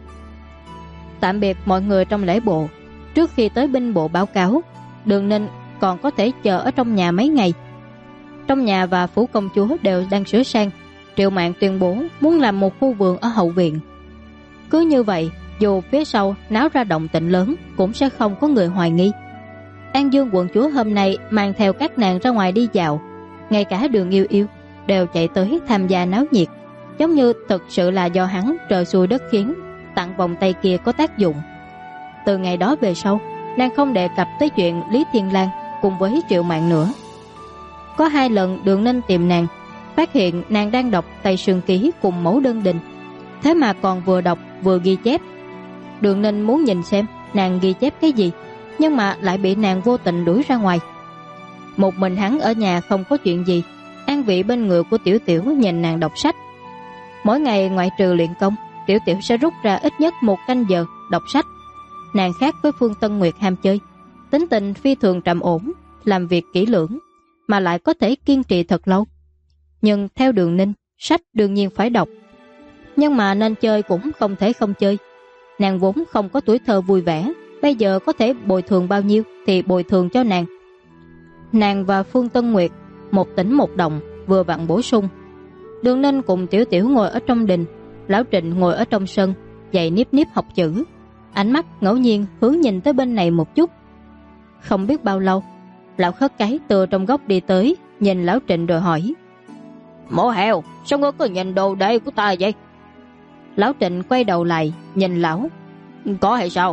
Tạm biệt mọi người trong lễ bộ. Trước khi tới binh bộ báo cáo, Đường Ninh còn có thể chờ ở trong nhà mấy ngày. Trong nhà và phủ công chúa đều đang sửa sang. Triệu Mạn tuyên bố muốn làm một khu vườn ở hậu viện. Cứ như vậy, dù phía sau náo ra động tĩnh lớn cũng sẽ không có người hoài nghi. An Dương quận chúa hôm nay mang theo các nàng ra ngoài đi dạo, ngay cả Đường Yêu Yêu đều chạy tới tham gia náo nhiệt, giống như thực sự là do hắn trời xui đất khiến, tặng vòng tay kia có tác dụng. Từ ngày đó về sau, nàng không đề cập tới chuyện Lý Thiên Lang cùng với Triệu Mạn nữa. Có 2 lần Đường Ninh tìm nàng, phát hiện nàng đang đọc Tây Sương Ký cùng Mẫu Đơn Đình, thế mà còn vừa đọc vừa ghi chép. Đường Ninh muốn nhìn xem nàng ghi chép cái gì, nhưng mà lại bị nàng vô tình đuổi ra ngoài. Một mình hắn ở nhà không có chuyện gì, an vị bên người của Tiểu Tiểu nhìn nàng đọc sách. Mỗi ngày ngoại trừ luyện công, Tiểu Tiểu sẽ rút ra ít nhất 1 canh giờ đọc sách. Nàng khác với Phương Tân Nguyệt ham chơi, tính tình phi thường trầm ổn, làm việc kỹ lưỡng, mà lại có thể kiên trì thật lâu. Nhưng theo Đường Ninh, sách đương nhiên phải đọc, nhưng mà nên chơi cũng không thể không chơi. Nàng vốn không có tuổi thơ vui vẻ, bây giờ có thể bồi thường bao nhiêu thì bồi thường cho nàng. Nàng và Phương Tân Nguyệt một tỉnh một đồng, vừa vặn bổ sung. Đường Ninh cùng Tiểu Tiểu ngồi ở trong đình, Lão Trịnh ngồi ở trong sân dạy níp níp học chữ, ánh mắt ngẫu nhiên hướng nhìn tới bên này một chút. Không biết bao lâu, Lão Khất Cái từ trong góc đi tới, nhìn Lão Trịnh rồi hỏi. Mổ heo, sao ngươi cứ nhìn đồ đệ của ta vậy? Lão Trịnh quay đầu lại nhìn lão. Có hay sao?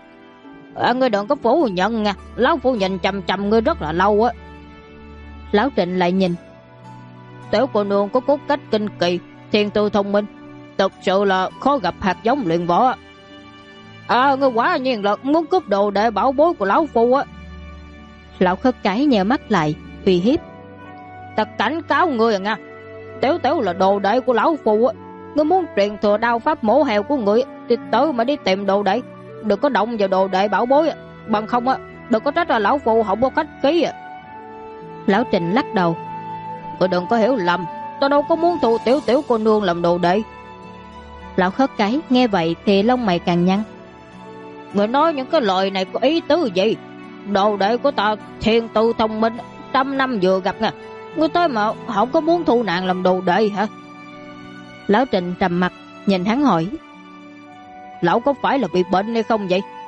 Ngươi đừng có phủ nhận nha, lão phu nhìn chằm chằm ngươi rất là lâu á. Lão Trịnh lại nhìn. Tiểu cô nương có cốt cách kinh kỳ, thiên tư thông minh, thực sự là khó gặp hạt giống luyện võ. Ngươi quả nhiên là muốn cướp đồ đệ bảo bối của lão phu á. Lão Khất Cái nheo mắt lại uy hiếp. Ta cảnh cáo ngươi nha, Tiểu Tiểu là đồ đệ của lão phu á. Ngươi muốn truyền thừa đao pháp mổ heo của ngươi thì tới mà đi tìm đồ đệ, đừng có động vào đồ đệ bảo bối, bằng không á đừng có trách là lão phu không có khách khí. Lão Trịnh lắc đầu. Ngươi đừng có hiểu lầm, ta đâu có muốn thu Tiểu Tiểu cô nương làm đồ đệ. Lão Khất Cái nghe vậy thì lông mày càng nhăn. Ngươi nói những cái lời này có ý tứ gì? Đồ đệ của ta thiên tư thông minh, 100 năm vừa gặp nha, ngươi tới mà không có muốn thu nàng làm đồ đệ hả? Lão Trịnh trầm mặt nhìn hắn hỏi. Lão có phải là bị bệnh hay không vậy?